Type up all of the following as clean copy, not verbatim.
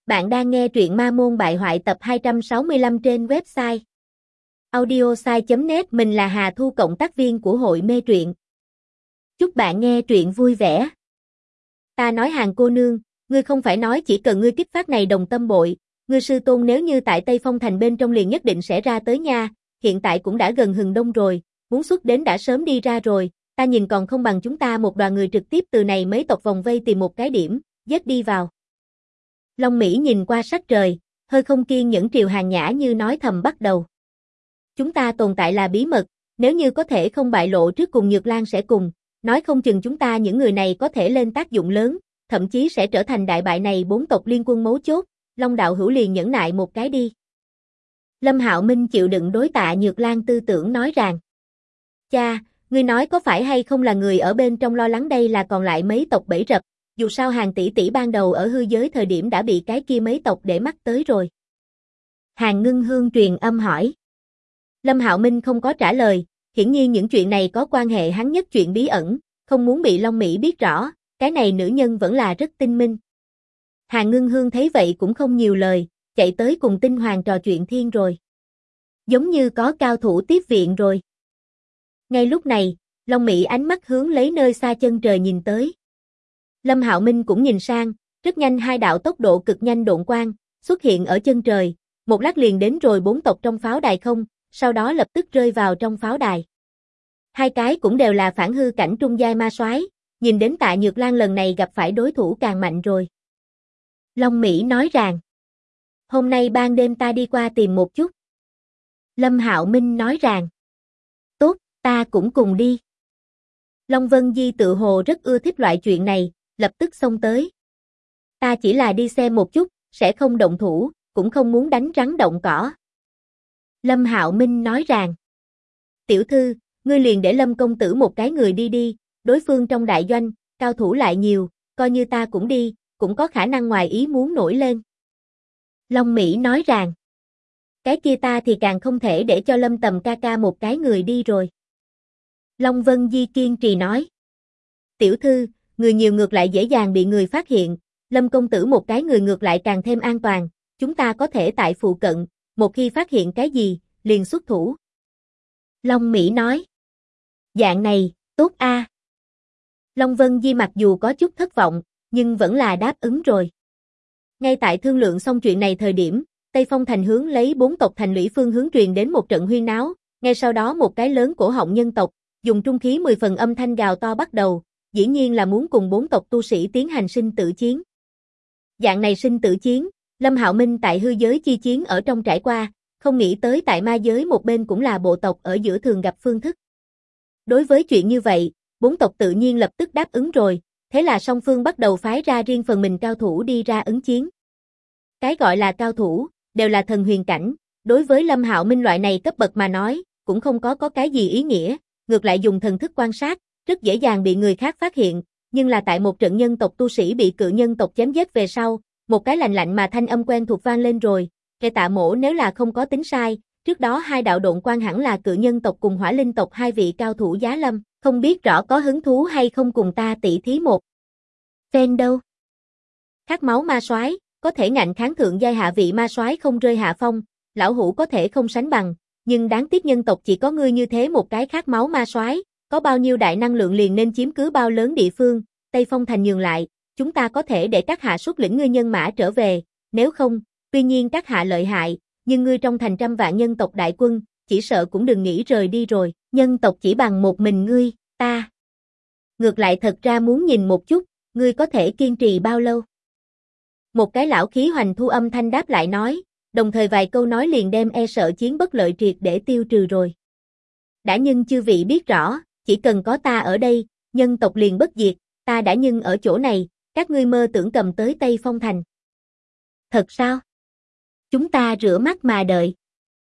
Bạn đang nghe truyện Ma Môn Bại Hoại tập 265 trên website audiosai.net. Mình là Hà Thu, cộng tác viên của hội mê truyện. Chúc bạn nghe truyện vui vẻ. Ta nói Hàn cô nương, ngươi không phải nói chỉ cần ngươi kích phát này đồng tâm bội, ngươi sư tôn nếu như tại Tây Phong Thành bên trong liền nhất định sẽ ra tới nha, hiện tại cũng đã gần hừng đông rồi, muốn xuất đến đã sớm đi ra rồi, ta nhìn còn không bằng chúng ta một đoàn người trực tiếp từ này mấy tộc vòng vây tìm một cái điểm, giết đi vào. Long Mỹ nhìn qua sắc trời, hơi không kiên nhẫn Triều Hàn Nhã như nói thầm bắt đầu. Chúng ta tồn tại là bí mật, nếu như có thể không bại lộ trước cùng Nhược Lan sẽ cùng, nói không chừng chúng ta những người này có thể lên tác dụng lớn, thậm chí sẽ trở thành đại bại này 4 tộc liên quân mấu chốt, Long đạo hữu liền nhẫn nại một cái đi. Lâm Hạo Minh chịu đựng đối Tạ Nhược Lan tư tưởng nói rằng, cha, ngươi nói có phải hay không là người ở bên trong lo lắng đây là còn lại mấy tộc bẫy rập, dù sao Hàn tỷ tỷ ban đầu ở hư giới thời điểm đã bị cái kia mấy tộc để mắt tới rồi. Hàn Ngưng Hương truyền âm hỏi. Lâm Hạo Minh không có trả lời, hiển nhiên những chuyện này có quan hệ hắn nhất chuyện bí ẩn, không muốn bị Long Mỹ biết rõ, cái này nữ nhân vẫn là rất tinh minh. Hàn Ngưng Hương thấy vậy cũng không nhiều lời, chạy tới cùng Tinh Hoàng trò chuyện thiên rồi. Giống như có cao thủ tiếp viện rồi. Ngay lúc này, Long Mỹ ánh mắt hướng lấy nơi xa chân trời nhìn tới. Lâm Hạo Minh cũng nhìn sang, rất nhanh hai đạo tốc độ cực nhanh độn quang, xuất hiện ở chân trời, một lát liền đến rồi 4 tộc trong pháo đài không, sau đó lập tức rơi vào trong pháo đài. Hai cái cũng đều là phản hư cảnh trung giai ma soái, nhìn đến Tạ Nhược Lan lần này gặp phải đối thủ càng mạnh rồi. Long Mỹ nói rằng, hôm nay ban đêm ta đi qua tìm một chút. Lâm Hạo Minh nói rằng, tốt, ta cũng cùng đi. Long Vân Di tự hồ rất ưa thích loại chuyện này, lập tức xông tới. Ta chỉ là đi xem một chút, sẽ không động thủ, cũng không muốn đánh rắn động cỏ. Lâm Hạo Minh nói rằng, tiểu thư, ngươi liền để Lâm công tử một cái người đi đi, đối phương trong đại doanh, cao thủ lại nhiều, coi như ta cũng đi, cũng có khả năng ngoài ý muốn nổi lên. Long Mỹ nói rằng, cái kia ta thì càng không thể để cho Lâm Tầm ca ca một cái người đi rồi. Long Vân Di kiên trì nói, tiểu thư, người nhiều ngược lại dễ dàng bị người phát hiện, Lâm công tử một cái người ngược lại càng thêm an toàn, chúng ta có thể tại phụ cận, một khi phát hiện cái gì, liền xuất thủ. Long Mỹ nói, dạng này, tốt a. Long Vân Di mặc dù có chút thất vọng, nhưng vẫn là đáp ứng rồi. Ngay tại thương lượng xong chuyện này thời điểm, Tây Phong Thành hướng lấy 4 tộc thành lũy phương hướng truyền đến một trận huyên náo, ngay sau đó một cái lớn cổ họng nhân tộc, dùng trung khí 10 phần âm thanh gào to bắt đầu, dĩ nhiên là muốn cùng 4 tộc tu sĩ tiến hành sinh tử chiến. Dạng này sinh tử chiến, Lâm Hạo Minh tại hư giới chi chiến ở trong trải qua, không nghĩ tới tại ma giới một bên cũng là bộ tộc ở giữa thường gặp phương thức. Đối với chuyện như vậy, 4 tộc tự nhiên lập tức đáp ứng rồi, thế là song phương bắt đầu phái ra riêng phần mình cao thủ đi ra ứng chiến. Cái gọi là cao thủ, đều là thần huyền cảnh, đối với Lâm Hạo Minh loại này cấp bậc mà nói, cũng không có cái gì ý nghĩa, ngược lại dùng thần thức quan sát, rất dễ dàng bị người khác phát hiện, nhưng là tại một trận nhân tộc tu sĩ bị cự nhân tộc chém giết về sau, một cái lạnh lạnh mà thanh âm quen thuộc vang lên rồi, kẻ Tạ mỗ nếu là không có tính sai, trước đó hai đạo độn quang hẳn là cự nhân tộc cùng hỏa linh tộc hai vị cao thủ giá lâm, không biết rõ có hứng thú hay không cùng ta tỉ thí một phen đâu. Khát máu ma soái, có thể ngạnh kháng thượng giai hạ vị ma soái không rơi hạ phong, lão hủ có thể không sánh bằng, nhưng đáng tiếc nhân tộc chỉ có ngươi như thế một cái khát máu ma soái, có bao nhiêu đại năng lượng liền nên chiếm cứ bao lớn địa phương, Tây Phong Thành nhường lại, chúng ta có thể để các hạ xuất lĩnh ngươi nhân mã trở về, nếu không, tuy nhiên các hạ lợi hại, nhưng ngươi trong thành trăm vạn nhân tộc đại quân, chỉ sợ cũng đừng nghĩ rời đi rồi, nhân tộc chỉ bằng một mình ngươi, ta. Ngược lại thật ra muốn nhìn một chút, ngươi có thể kiên trì bao lâu. Một cái lão khí hoành thu âm thanh đáp lại nói, đồng thời vài câu nói liền đem e sợ chiến bất lợi triệt để tiêu trừ rồi. Đã nhưng chư vị biết rõ, chỉ cần có ta ở đây, nhân tộc liền bất diệt, ta đã nhưng ở chỗ này, các ngươi mơ tưởng cầm tới Tây Phong Thành. Thật sao? Chúng ta rửa mắt mà đợi.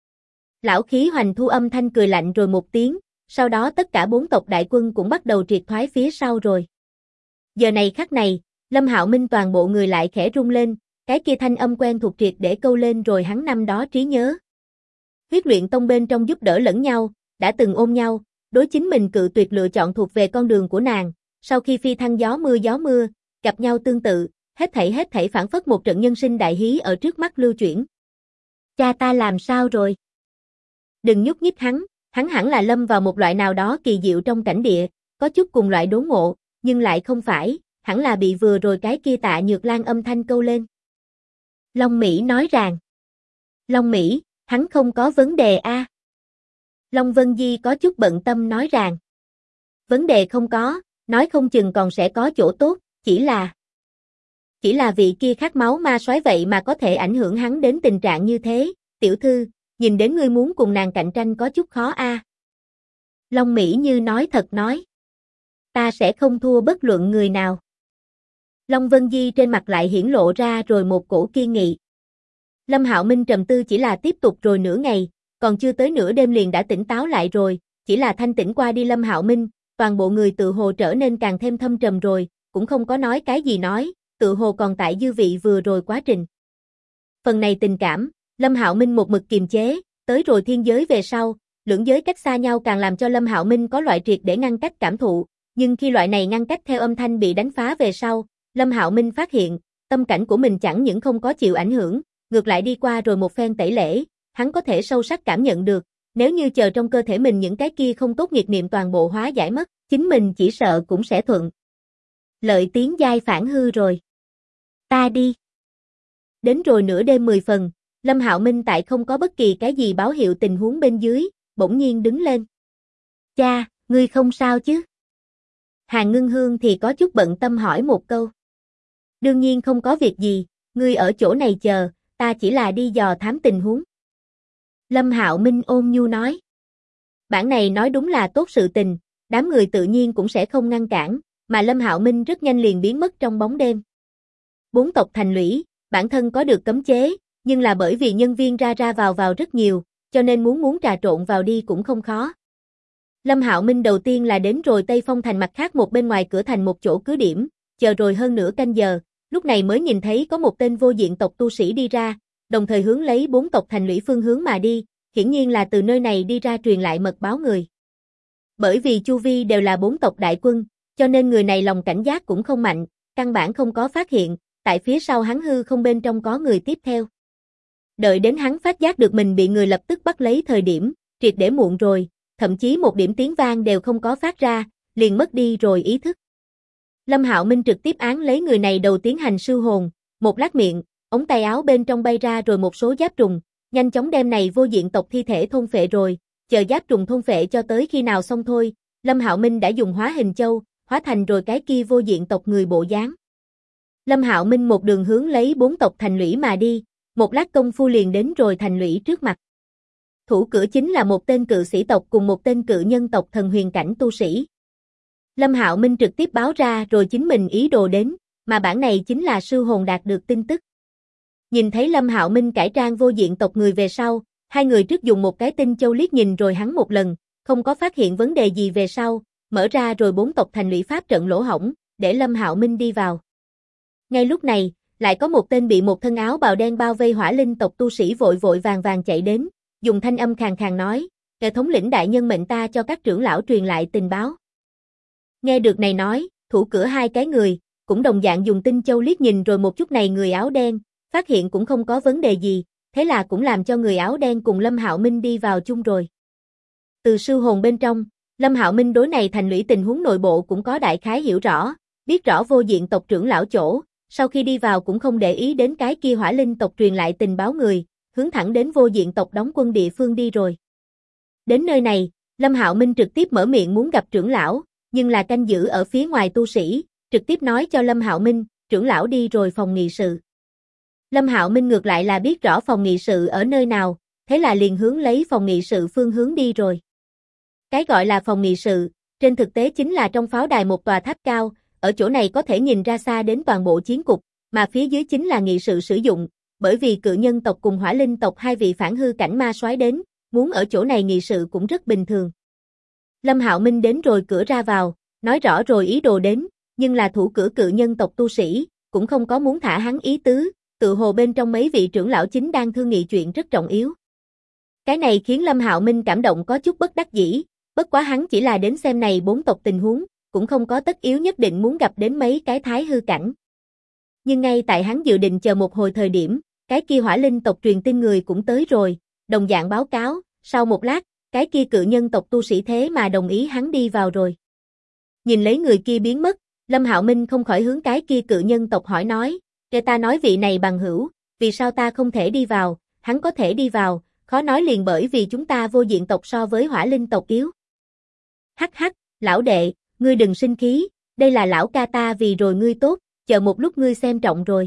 Lão khí hoành thu âm thanh cười lạnh rồi một tiếng, sau đó tất cả 4 tộc đại quân cũng bắt đầu triệt thoái phía sau rồi. Giờ này khắc này, Lâm Hạo Minh toàn bộ người lại khẽ rung lên, cái kia thanh âm quen thuộc triệt để câu lên rồi hắn năm đó trí nhớ. Huyết luyện tông bên trong giúp đỡ lẫn nhau, đã từng ôm nhau, đối chính mình cự tuyệt lựa chọn thuộc về con đường của nàng, sau khi phi thăng gió mưa, gặp nhau tương tự, hết thảy phảng phất một trận nhân sinh đại hí ở trước mắt lưu chuyển. Cha ta làm sao rồi? Đừng nhúc nhích hắn hẳn là lâm vào một loại nào đó kỳ diệu trong cảnh địa, có chút cùng loại đốn ngộ, nhưng lại không phải, hẳn là bị vừa rồi cái kia Tạ Nhược Lan âm thanh câu lên. Long Mỹ nói rằng, Long Mỹ, hắn không có vấn đề a. Long Vân Di có chút bận tâm nói rằng, vấn đề không có, nói không chừng còn sẽ có chỗ tốt, chỉ là vị kia khát máu ma soái vậy mà có thể ảnh hưởng hắn đến tình trạng như thế, tiểu thư, nhìn đến ngươi muốn cùng nàng cạnh tranh có chút khó a. Long Mỹ như nói thật nói, ta sẽ không thua bất luận người nào. Long Vân Di trên mặt lại hiển lộ ra rồi một cổ kiên nghị. Lâm Hạo Minh trầm tư chỉ là tiếp tục rồi nửa ngày, còn chưa tới nửa đêm liền đã tỉnh táo lại rồi, chỉ là thanh tỉnh qua đi Lâm Hạo Minh, toàn bộ người tự hồ trở nên càng thêm thâm trầm rồi, cũng không có nói cái gì nói, tự hồ còn tại dư vị vừa rồi quá trình. Phần này tình cảm, Lâm Hạo Minh một mực kiềm chế, tới rồi thiên giới về sau, lưỡng giới cách xa nhau càng làm cho Lâm Hạo Minh có loại triệt để ngăn cách cảm thụ, nhưng khi loại này ngăn cách theo âm thanh bị đánh phá về sau, Lâm Hạo Minh phát hiện, tâm cảnh của mình chẳng những không có chịu ảnh hưởng, ngược lại đi qua rồi một phen tẩy lễ, hắn có thể sâu sắc cảm nhận được, nếu như chờ trong cơ thể mình những cái kia không tốt nghiệt niệm toàn bộ hóa giải mất, chính mình chỉ sợ cũng sẽ thuận lợi tiến giai phản hư rồi. Ta đi. Đến rồi nửa đêm 10 phần, Lâm Hạo Minh tại không có bất kỳ cái gì báo hiệu tình huống bên dưới, bỗng nhiên đứng lên. Cha, ngươi không sao chứ? Hàn Ngưng Hương thì có chút bận tâm hỏi một câu. Đương nhiên không có việc gì, ngươi ở chỗ này chờ, ta chỉ là đi dò thám tình huống. Lâm Hạo Minh ôn nhu nói. Bản này nói đúng là tốt sự tình, đám người tự nhiên cũng sẽ không ngăn cản, mà Lâm Hạo Minh rất nhanh liền biến mất trong bóng đêm. 4 tộc thành lũy, bản thân có được cấm chế, nhưng là bởi vì nhân viên ra ra vào rất nhiều, cho nên muốn trà trộn vào đi cũng không khó. Lâm Hạo Minh đầu tiên là đến rồi Tây Phong thành mặt khác một bên ngoài cửa thành một chỗ cứ điểm, chờ rồi hơn nửa canh giờ, lúc này mới nhìn thấy có một tên vô diện tộc tu sĩ đi ra, đồng thời hướng lấy 4 tộc thành lũy phương hướng mà đi, hiển nhiên là từ nơi này đi ra truyền lại mật báo người. Bởi vì chu vi đều là 4 tộc đại quân, cho nên người này lòng cảnh giác cũng không mạnh, căn bản không có phát hiện, tại phía sau hắn hư không bên trong có người tiếp theo. Đợi đến hắn phát giác được mình bị người lập tức bắt lấy thời điểm, triệt để muộn rồi, thậm chí một điểm tiếng vang đều không có phát ra, liền mất đi rồi ý thức. Lâm Hạo Minh trực tiếp án lấy người này đầu tiến hành siêu hồn, một lát miệng, ống tay áo bên trong bay ra rồi một số giáp trùng, nhanh chóng đem này vô diện tộc thi thể thôn phệ rồi, chờ giáp trùng thôn phệ cho tới khi nào xong thôi, Lâm Hạo Minh đã dùng hóa hình châu, hóa thành rồi cái kia vô diện tộc người bộ dáng. Lâm Hạo Minh một đường hướng lấy 4 tộc thành lũy mà đi, một lát công phu liền đến rồi thành lũy trước mặt. Thủ cửa chính là một tên cự sĩ tộc cùng một tên cự nhân tộc thần huyền cảnh tu sĩ. Lâm Hạo Minh trực tiếp báo ra rồi chính mình ý đồ đến, mà bản này chính là sư hồn đạt được tin tức. Nhìn thấy Lâm Hạo Minh cải trang vô diện tộc người về sau, hai người trước dùng một cái tinh châu liếc nhìn rồi hắn một lần, không có phát hiện vấn đề gì về sau, mở ra rồi 4 tộc thành lũy pháp trận lỗ hổng, để Lâm Hạo Minh đi vào. Ngay lúc này, lại có một tên bị một thân áo bào đen bao vây hỏa linh tộc tu sĩ vội vàng chạy đến, dùng thanh âm khàn khàn nói, "Kẻ thống lĩnh đại nhân mệnh ta cho các trưởng lão truyền lại tình báo." Nghe được này nói, thủ cửa hai cái người, cũng đồng dạng dùng tinh châu liếc nhìn rồi một chút này người áo đen, phát hiện cũng không có vấn đề gì, thế là cũng làm cho người áo đen cùng Lâm Hạo Minh đi vào chung rồi. Từ sư hồn bên trong, Lâm Hạo Minh đối này thành lũy tình huống nội bộ cũng có đại khái hiểu rõ, biết rõ vô diện tộc trưởng lão chỗ, sau khi đi vào cũng không để ý đến cái kia hỏa linh tộc truyền lại tình báo người, hướng thẳng đến vô diện tộc đóng quân địa phương đi rồi. Đến nơi này, Lâm Hạo Minh trực tiếp mở miệng muốn gặp trưởng lão, nhưng là canh giữ ở phía ngoài tu sĩ, trực tiếp nói cho Lâm Hạo Minh, trưởng lão đi rồi phòng nghị sự. Lâm Hạo Minh ngược lại là biết rõ phòng nghị sự ở nơi nào, thế là liền hướng lấy phòng nghị sự phương hướng đi rồi. Cái gọi là phòng nghị sự, trên thực tế chính là trong pháo đài một tòa tháp cao, ở chỗ này có thể nhìn ra xa đến toàn bộ chiến cục, mà phía dưới chính là nghị sự sử dụng, bởi vì cự nhân tộc cùng hỏa linh tộc hai vị phản hư cảnh ma soái đến, muốn ở chỗ này nghị sự cũng rất bình thường. Lâm Hạo Minh đến rồi cửa ra vào, nói rõ rồi ý đồ đến, nhưng là thủ cửa cự nhân tộc tu sĩ, cũng không có muốn thả hắn ý tứ, tự hồ bên trong mấy vị trưởng lão chính đang thương nghị chuyện rất trọng yếu. Cái này khiến Lâm Hạo Minh cảm động có chút bất đắc dĩ, bất quá hắn chỉ là đến xem này 4 tộc tình huống, cũng không có tất yếu nhất định muốn gặp đến mấy cái thái hư cảnh. Nhưng ngay tại hắn dự định chờ một hồi thời điểm, cái kia hỏa linh tộc truyền tin người cũng tới rồi, đồng dạng báo cáo, sau một lát, cái kia cự nhân tộc tu sĩ thế mà đồng ý hắn đi vào rồi. Nhìn lấy người kia biến mất, Lâm Hạo Minh không khỏi hướng cái kia cự nhân tộc hỏi nói, kể ta nói vị này bằng hữu, vì sao ta không thể đi vào, hắn có thể đi vào, khó nói liền bởi vì chúng ta vô diện tộc so với hỏa linh tộc yếu. Hắc hắc, lão đệ, ngươi đừng sinh khí, đây là lão ca ta vì rồi ngươi tốt, chờ một lúc ngươi xem trọng rồi.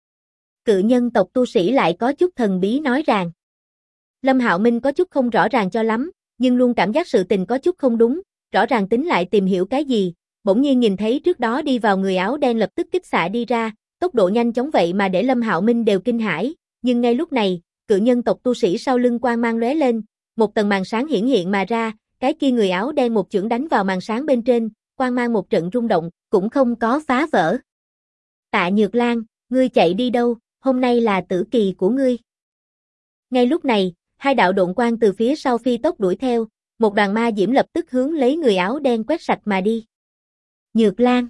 Cự nhân tộc tu sĩ lại có chút thần bí nói rằng. Lâm Hạo Minh có chút không rõ ràng cho lắm, nhưng luôn cảm giác sự tình có chút không đúng, rõ ràng tính lại tìm hiểu cái gì, bỗng nhiên nhìn thấy trước đó đi vào người áo đen lập tức kích xạ đi ra, tốc độ nhanh chóng vậy mà để Lâm Hạo Minh đều kinh hãi, nhưng ngay lúc này, cự nhân tộc tu sĩ sau lưng quang mang lóe lên, một tầng màn sáng hiển hiện mà ra, cái kia người áo đen một chưởng đánh vào màn sáng bên trên, quang mang một trận rung động, cũng không có phá vỡ. Tạ Nhược Lan, ngươi chạy đi đâu, hôm nay là tử kỳ của ngươi. Ngay lúc này, hai đạo độn quang từ phía sau phi tốc đuổi theo, một đoàn ma diễm lập tức hướng lấy người áo đen quét sạch mà đi. Nhược Lan.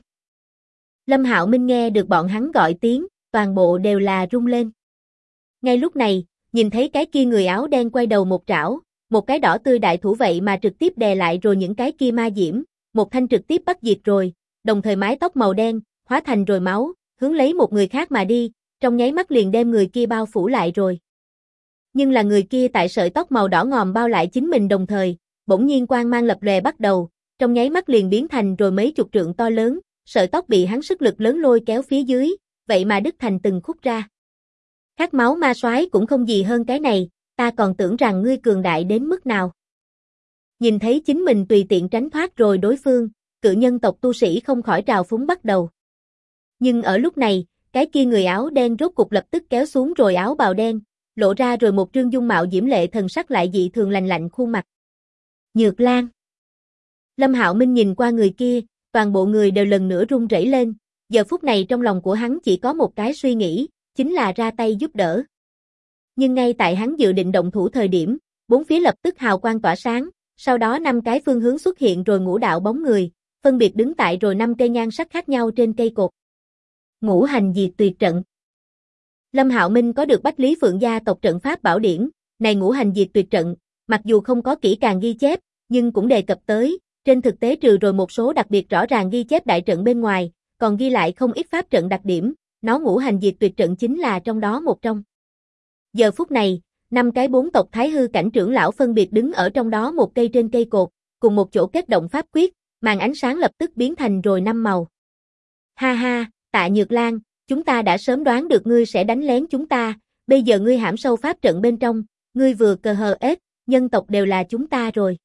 Lâm Hạo Minh nghe được bọn hắn gọi tiếng, toàn bộ đều là rung lên. Ngay lúc này, nhìn thấy cái kia người áo đen quay đầu một trảo, một cái đỏ tươi đại thủ vậy mà trực tiếp đè lại rồi những cái kia ma diễm, một thanh trực tiếp bắt diệt rồi, đồng thời mái tóc màu đen, hóa thành rồi máu, hướng lấy một người khác mà đi, trong nháy mắt liền đem người kia bao phủ lại rồi. Nhưng là người kia tại sợi tóc màu đỏ ngòm bao lại chính mình đồng thời, bỗng nhiên quang mang lập lòe bắt đầu, trong nháy mắt liền biến thành rồi mấy chục trượng to lớn, sợi tóc bị hắn sức lực lớn lôi kéo phía dưới, vậy mà đứt thành từng khúc ra. Khát máu ma soái cũng không gì hơn cái này, ta còn tưởng rằng ngươi cường đại đến mức nào. Nhìn thấy chính mình tùy tiện tránh thoát rồi đối phương, cự nhân tộc tu sĩ không khỏi trào phúng bắt đầu. Nhưng ở lúc này, cái kia người áo đen rốt cục lập tức kéo xuống rồi áo bào đen, lộ ra rồi một trương dung mạo diễm lệ thần sắc lại dị thường lành lạnh khuôn mặt. Nhược Lan. Lâm Hạo Minh nhìn qua người kia, toàn bộ người đều lần nữa run rẩy lên, giờ phút này trong lòng của hắn chỉ có một cái suy nghĩ, chính là ra tay giúp đỡ. Nhưng ngay tại hắn dự định động thủ thời điểm, bốn phía lập tức hào quang tỏa sáng, sau đó 5 cái phương hướng xuất hiện rồi ngũ đạo bóng người, phân biệt đứng tại rồi 5 cây nhan sắc khác nhau trên cây cột. Ngũ hành diệt tuyệt trận. Lâm Hạo Minh có được Bách Lý Phượng gia tộc trận pháp bảo điển, này ngũ hành diệt tuyệt trận, mặc dù không có kỹ càng ghi chép, nhưng cũng đề cập tới, trên thực tế trừ rồi một số đặc biệt rõ ràng ghi chép đại trận bên ngoài, còn ghi lại không ít pháp trận đặc điểm, nó ngũ hành diệt tuyệt trận chính là trong đó một trong. Giờ phút này, 5 cái 4 tộc Thái hư cảnh trưởng lão phân biệt đứng ở trong đó một cây trên cây cột, cùng một chỗ kết động pháp quyết, màn ánh sáng lập tức biến thành rồi 5 màu. Ha ha, Tạ Nhược Lan, chúng ta đã sớm đoán được ngươi sẽ đánh lén chúng ta, bây giờ ngươi hãm sâu pháp trận bên trong, ngươi vừa cờ hờ ết, nhân tộc đều là chúng ta rồi.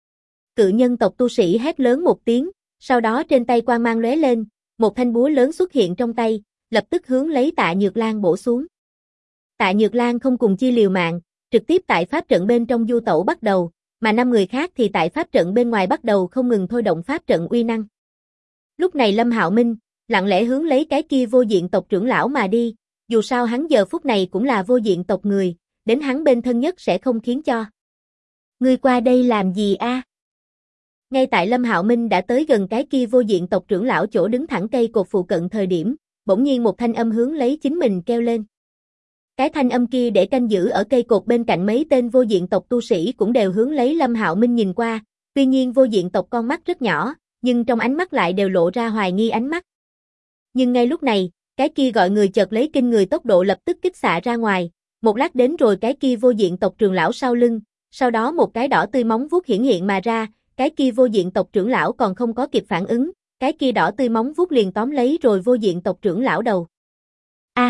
Cự nhân tộc tu sĩ hét lớn một tiếng, sau đó trên tay quang mang lóe lên, một thanh búa lớn xuất hiện trong tay, lập tức hướng lấy Tạ Nhược Lan bổ xuống. Tạ Nhược Lan không cùng chi liều mạng, trực tiếp tại pháp trận bên trong du tẩu bắt đầu, mà 5 người khác thì tại pháp trận bên ngoài bắt đầu không ngừng thôi động pháp trận uy năng. Lúc này Lâm Hạo Minh lặng lẽ hướng lấy cái kia vô diện tộc trưởng lão mà đi, dù sao hắn giờ phút này cũng là vô diện tộc người, đến hắn bên thân nhất sẽ không khiến cho. Ngươi qua đây làm gì a? Ngay tại Lâm Hạo Minh đã tới gần cái kia vô diện tộc trưởng lão chỗ đứng thẳng cây cột phụ cận thời điểm, bỗng nhiên một thanh âm hướng lấy chính mình kêu lên. Cái thanh âm kia để canh giữ ở cây cột bên cạnh mấy tên vô diện tộc tu sĩ cũng đều hướng lấy Lâm Hạo Minh nhìn qua, tuy nhiên vô diện tộc con mắt rất nhỏ, nhưng trong ánh mắt lại đều lộ ra hoài nghi ánh mắt. Nhưng ngay lúc này, cái kia gọi người chợt lấy kinh người tốc độ lập tức kích xạ ra ngoài, một lát đến rồi cái kia vô diện tộc trưởng lão sau lưng, sau đó một cái đỏ tươi móng vuốt hiển hiện mà ra, cái kia vô diện tộc trưởng lão còn không có kịp phản ứng, cái kia đỏ tươi móng vuốt liền tóm lấy rồi vô diện tộc trưởng lão đầu. A!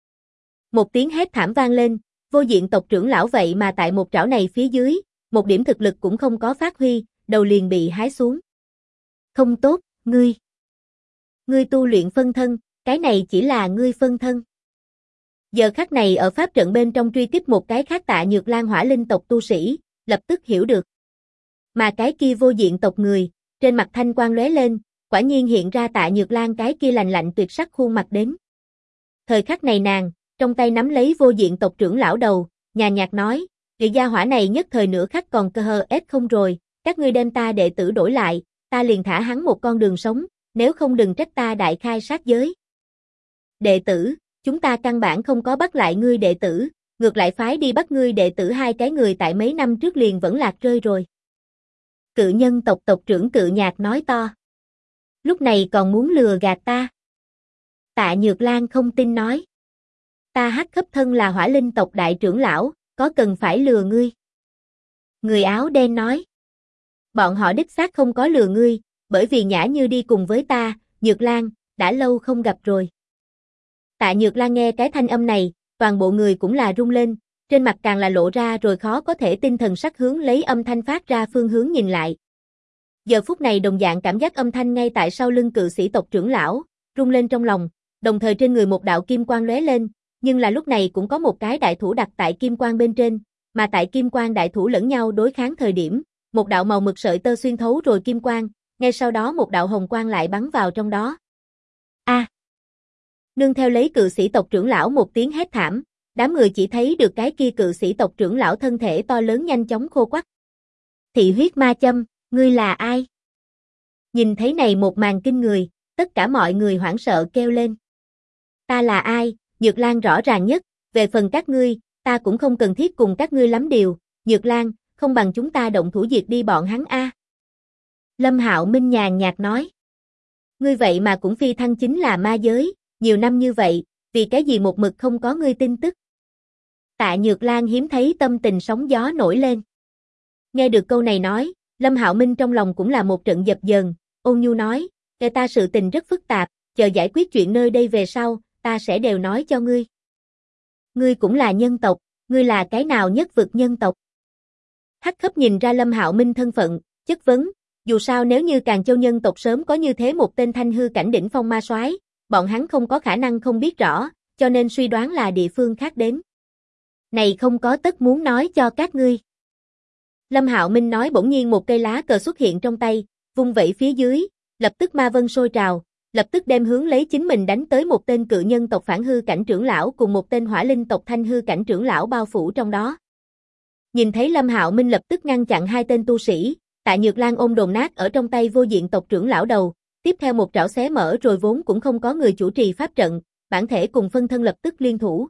Một tiếng hét thảm vang lên, vô diện tộc trưởng lão vậy mà tại một trảo này phía dưới, một điểm thực lực cũng không có phát huy, đầu liền bị hái xuống. Không tốt, ngươi tu luyện phân thân, cái này chỉ là ngươi phân thân. Giờ khắc này ở pháp trận bên trong truy kích một cái khác Tạ Nhược Lan hỏa linh tộc tu sĩ, lập tức hiểu được. Mà cái kia vô diện tộc người, trên mặt thanh quang lóe lên, quả nhiên hiện ra Tạ Nhược Lan cái kia lành lạnh tuyệt sắc khuôn mặt đến. Thời khắc này nàng, trong tay nắm lấy vô diện tộc trưởng lão đầu, nhàn nhạt nói, vị gia hỏa này nhất thời nửa khắc còn cơ hờ ết không rồi, các ngươi đem ta đệ tử đổi lại, ta liền thả hắn một con đường sống, nếu không đừng trách ta đại khai sát giới. Đệ tử, chúng ta căn bản không có bắt lại ngươi đệ tử, ngược lại phái đi bắt ngươi đệ tử hai cái người tại mấy năm trước liền vẫn lạc rơi rồi. Cự nhân tộc tộc trưởng Cự Nhạc nói to. Lúc này còn muốn lừa gạt ta. Tạ Nhược Lan không tin nói. Ta Hắc Khấp thân là Hỏa Linh tộc đại trưởng lão, có cần phải lừa ngươi? Người áo đen nói. Bọn họ đích xác không có lừa ngươi, bởi vì Nhã Như đi cùng với ta, Nhược Lan, đã lâu không gặp rồi. Tạ Nhược Lan nghe cái thanh âm này, toàn bộ người cũng là rung lên, trên mặt càng là lộ ra rồi khó có thể tin thần sắc hướng lấy âm thanh phát ra phương hướng nhìn lại. Giờ phút này đồng dạng cảm giác âm thanh ngay tại sau lưng cự sĩ tộc trưởng lão, rung lên trong lòng, đồng thời trên người một đạo kim quang lóe lên, nhưng là lúc này cũng có một cái đại thủ đặt tại kim quang bên trên, mà tại kim quang đại thủ lẫn nhau đối kháng thời điểm, một đạo màu mực sợi tơ xuyên thấu rồi kim quang, ngay sau đó một đạo hồng quang lại bắn vào trong đó. A! Nương theo lấy cự sĩ tộc trưởng lão một tiếng hét thảm, đám người chỉ thấy được cái kia cự sĩ tộc trưởng lão thân thể to lớn nhanh chóng khô quắt. Thị huyết ma châm, ngươi là ai? Nhìn thấy này một màn kinh người, tất cả mọi người hoảng sợ kêu lên. Ta là ai? Nhược Lan rõ ràng nhất, về phần các ngươi, ta cũng không cần thiết cùng các ngươi lắm điều, Nhược Lan, không bằng chúng ta động thủ diệt đi bọn hắn a. Lâm Hạo Minh nhàn nhạt nói. Ngươi vậy mà cũng phi thăng chính là ma giới, nhiều năm như vậy, vì cái gì một mực không có ngươi tin tức? Tạ Nhược Lan hiếm thấy tâm tình sóng gió nổi lên. Nghe được câu này nói, Lâm Hạo Minh trong lòng cũng là một trận dập dờn, ôn nhu nói, kể ta sự tình rất phức tạp, chờ giải quyết chuyện nơi đây về sau, ta sẽ đều nói cho ngươi. Ngươi cũng là nhân tộc, ngươi là cái nào nhất vực nhân tộc? Hắc Khấp nhìn ra Lâm Hạo Minh thân phận, chất vấn, dù sao nếu như Càn Châu nhân tộc sớm có như thế một tên thanh hư cảnh đỉnh phong ma soái, bọn hắn không có khả năng không biết rõ, cho nên suy đoán là địa phương khác đến. Này không có tất muốn nói cho các ngươi. Lâm Hạo Minh nói bỗng nhiên một cây lá cờ xuất hiện trong tay, vung vẩy phía dưới, lập tức ma vân sôi trào, lập tức đem hướng lấy chính mình đánh tới một tên cự nhân tộc phản hư cảnh trưởng lão cùng một tên hỏa linh tộc thanh hư cảnh trưởng lão bao phủ trong đó. Nhìn thấy Lâm Hạo Minh lập tức ngăn chặn hai tên tu sĩ, Tạ Nhược Lan ôm đồn nát ở trong tay vô diện tộc trưởng lão đầu, tiếp theo một trảo xé mở rồi vốn cũng không có người chủ trì pháp trận, bản thể cùng phân thân lập tức liên thủ.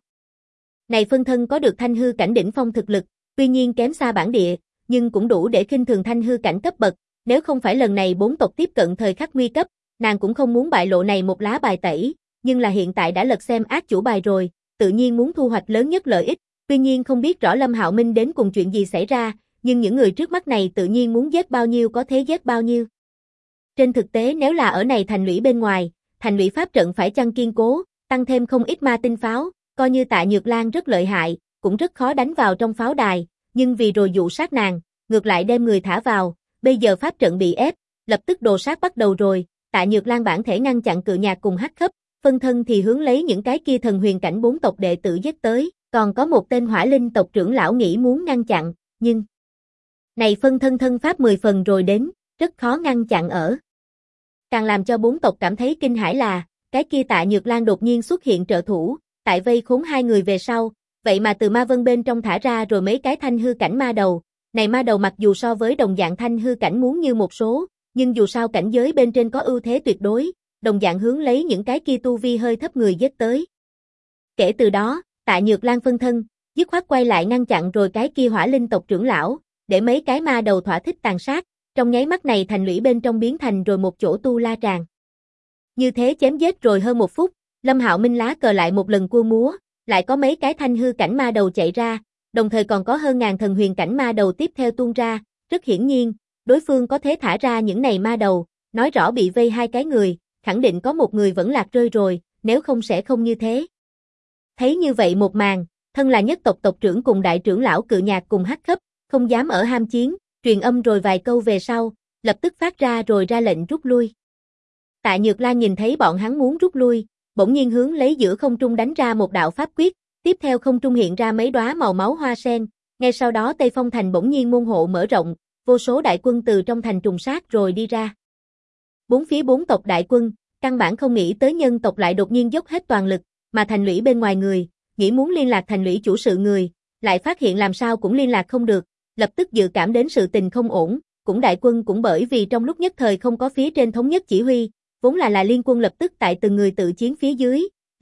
Này phân thân có được thanh hư cảnh đỉnh phong thực lực, tuy nhiên kém xa bản địa, nhưng cũng đủ để khinh thường thanh hư cảnh cấp bậc, nếu không phải lần này bốn tộc tiếp cận thời khắc nguy cấp, nàng cũng không muốn bại lộ này một lá bài tẩy, nhưng là hiện tại đã lật xem ác chủ bài rồi, tự nhiên muốn thu hoạch lớn nhất lợi ích, tuy nhiên không biết rõ Lâm Hạo Minh đến cùng chuyện gì xảy ra, nhưng những người trước mắt này tự nhiên muốn giết bao nhiêu có thế giết bao nhiêu. Trên thực tế nếu là ở này thành lũy bên ngoài, thành lũy pháp trận phải chăng kiên cố, tăng thêm không ít ma tinh pháo, coi như Tạ Nhược Lan rất lợi hại, cũng rất khó đánh vào trong pháo đài, nhưng vì rồi dụ sát nàng, ngược lại đem người thả vào, bây giờ pháp trận bị ép, lập tức đồ sát bắt đầu rồi, Tạ Nhược Lan bản thể ngăn chặn Cự Nhạc cùng Hắc Khấp, phân thân thì hướng lấy những cái kia thần huyền cảnh bốn tộc đệ tử giết tới, còn có một tên hỏa linh tộc trưởng lão nghĩ muốn ngăn chặn, nhưng này phân thân thân pháp 10 phần rồi đến, rất khó ngăn chặn ở. Càng làm cho bốn tộc cảm thấy kinh hãi là, cái kia Tạ Nhược Lan đột nhiên xuất hiện trợ thủ, tại vây khốn hai người về sau, vậy mà từ ma vân bên trong thả ra rồi mấy cái thanh hư cảnh ma đầu, này ma đầu mặc dù so với đồng dạng thanh hư cảnh muốn như một số, nhưng dù sao cảnh giới bên trên có ưu thế tuyệt đối, đồng dạng hướng lấy những cái kia tu vi hơi thấp người giết tới. Kể từ đó, Tạ Nhược Lan phân thân, dứt khoát quay lại ngăn chặn rồi cái kia hỏa linh tộc trưởng lão, để mấy cái ma đầu thỏa thích tàn sát, trong nháy mắt này thành lũy bên trong biến thành rồi một chỗ tu la tràng. Như thế chém giết rồi hơn một phút, Lâm Hạo Minh lá cờ lại một lần cua múa, lại có mấy cái thanh hư cảnh ma đầu chạy ra, đồng thời còn có hơn ngàn thần huyền cảnh ma đầu tiếp theo tuôn ra, rất hiển nhiên, đối phương có thế thả ra những này ma đầu, nói rõ bị vây hai cái người, khẳng định có một người vẫn lạc rơi rồi, nếu không sẽ không như thế. Thấy như vậy một màn, thân là nhất tộc tộc trưởng cùng đại trưởng lão Cự Nhạc cùng Hắc Khấp, không dám ở ham chiến, truyền âm rồi vài câu về sau, lập tức phát ra rồi ra lệnh rút lui. Tạ Nhược Lan nhìn thấy bọn hắn muốn rút lui, bỗng nhiên hướng lấy giữa không trung đánh ra một đạo pháp quyết, tiếp theo không trung hiện ra mấy đóa màu máu hoa sen, ngay sau đó Tây Phong thành bỗng nhiên môn hộ mở rộng, vô số đại quân từ trong thành trùng sát rồi đi ra. Bốn phía bốn tộc đại quân, căn bản không nghĩ tới nhân tộc lại đột nhiên dốc hết toàn lực, mà thành lũy bên ngoài người, nghĩ muốn liên lạc thành lũy chủ sự người, lại phát hiện làm sao cũng liên lạc không được, lập tức dự cảm đến sự tình không ổn, cũng đại quân cũng bởi vì trong lúc nhất thời không có phía trên thống nhất chỉ huy, vốn là liên quân lập tức tại từng người tự chiến phía dưới,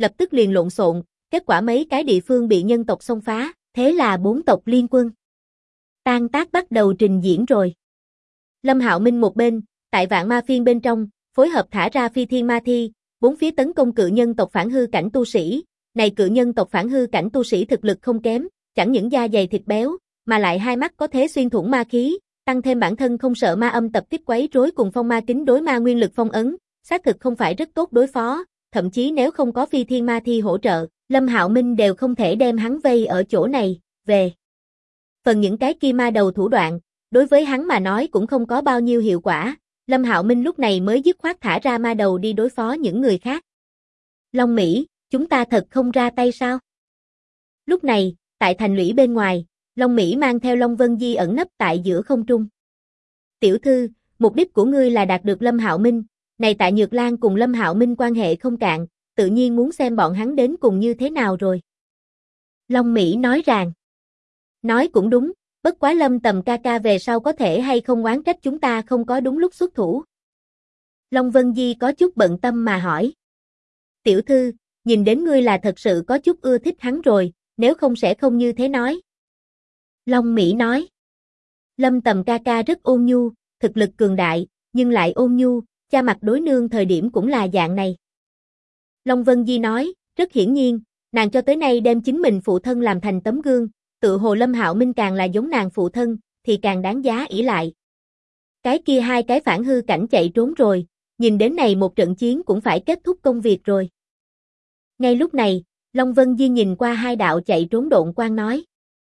lập tức liền lộn xộn, kết quả mấy cái địa phương bị nhân tộc xông phá, thế là 4 tộc liên quân tan tác bắt đầu trình diễn rồi. Lâm Hạo Minh một bên, tại Vạn Ma Phiên bên trong, phối hợp thả ra Phi Thiên Ma Thi, bốn phía tấn công cự nhân tộc phản hư cảnh tu sĩ. Này cự nhân tộc phản hư cảnh tu sĩ thực lực không kém, chẳng những da dày thịt béo, mà lại hai mắt có thế xuyên thủng ma khí, tăng thêm bản thân không sợ ma âm tập kích quấy rối cùng phong ma kính đối ma nguyên lực phong ấn, xác thực không phải rất tốt đối phó, thậm chí nếu không có Phi Thiên Ma Thi hỗ trợ, Lâm Hạo Minh đều không thể đem hắn vây ở chỗ này, về. Phần những cái kia ma đầu thủ đoạn, đối với hắn mà nói cũng không có bao nhiêu hiệu quả, Lâm Hạo Minh lúc này mới dứt khoát thả ra ma đầu đi đối phó những người khác. Long Mỹ, chúng ta thật không ra tay sao? Lúc này, tại thành lũy bên ngoài, Long Mỹ mang theo Long Vân Di ẩn nấp tại giữa không trung. Tiểu thư, mục đích của ngươi là đạt được Lâm Hạo Minh, này tại Nhược Lan cùng Lâm Hạo Minh quan hệ không cạn, tự nhiên muốn xem bọn hắn đến cùng như thế nào rồi. Long Mỹ nói rằng, nói cũng đúng, bất quá Lâm Tầm ca ca về sau có thể hay không oán trách chúng ta không có đúng lúc xuất thủ. Long Vân Di có chút bận tâm mà hỏi. Tiểu thư, nhìn đến ngươi là thật sự có chút ưa thích hắn rồi, nếu không sẽ không như thế nói. Long Mỹ nói. Lâm Tầm ca ca rất ôn nhu, thực lực cường đại, nhưng lại ôn nhu, cha mặt đối nương thời điểm cũng là dạng này. Long Vân Di nói, rất hiển nhiên, nàng cho tới nay đem chính mình phụ thân làm thành tấm gương, tự hồ Lâm Hạo Minh càng là giống nàng phụ thân, thì càng đáng giá ỷ lại. Cái kia hai cái phản hư cảnh chạy trốn rồi, nhìn đến này một trận chiến cũng phải kết thúc công việc rồi. Ngay lúc này, Long Vân Di nhìn qua hai đạo chạy trốn độn quang nói.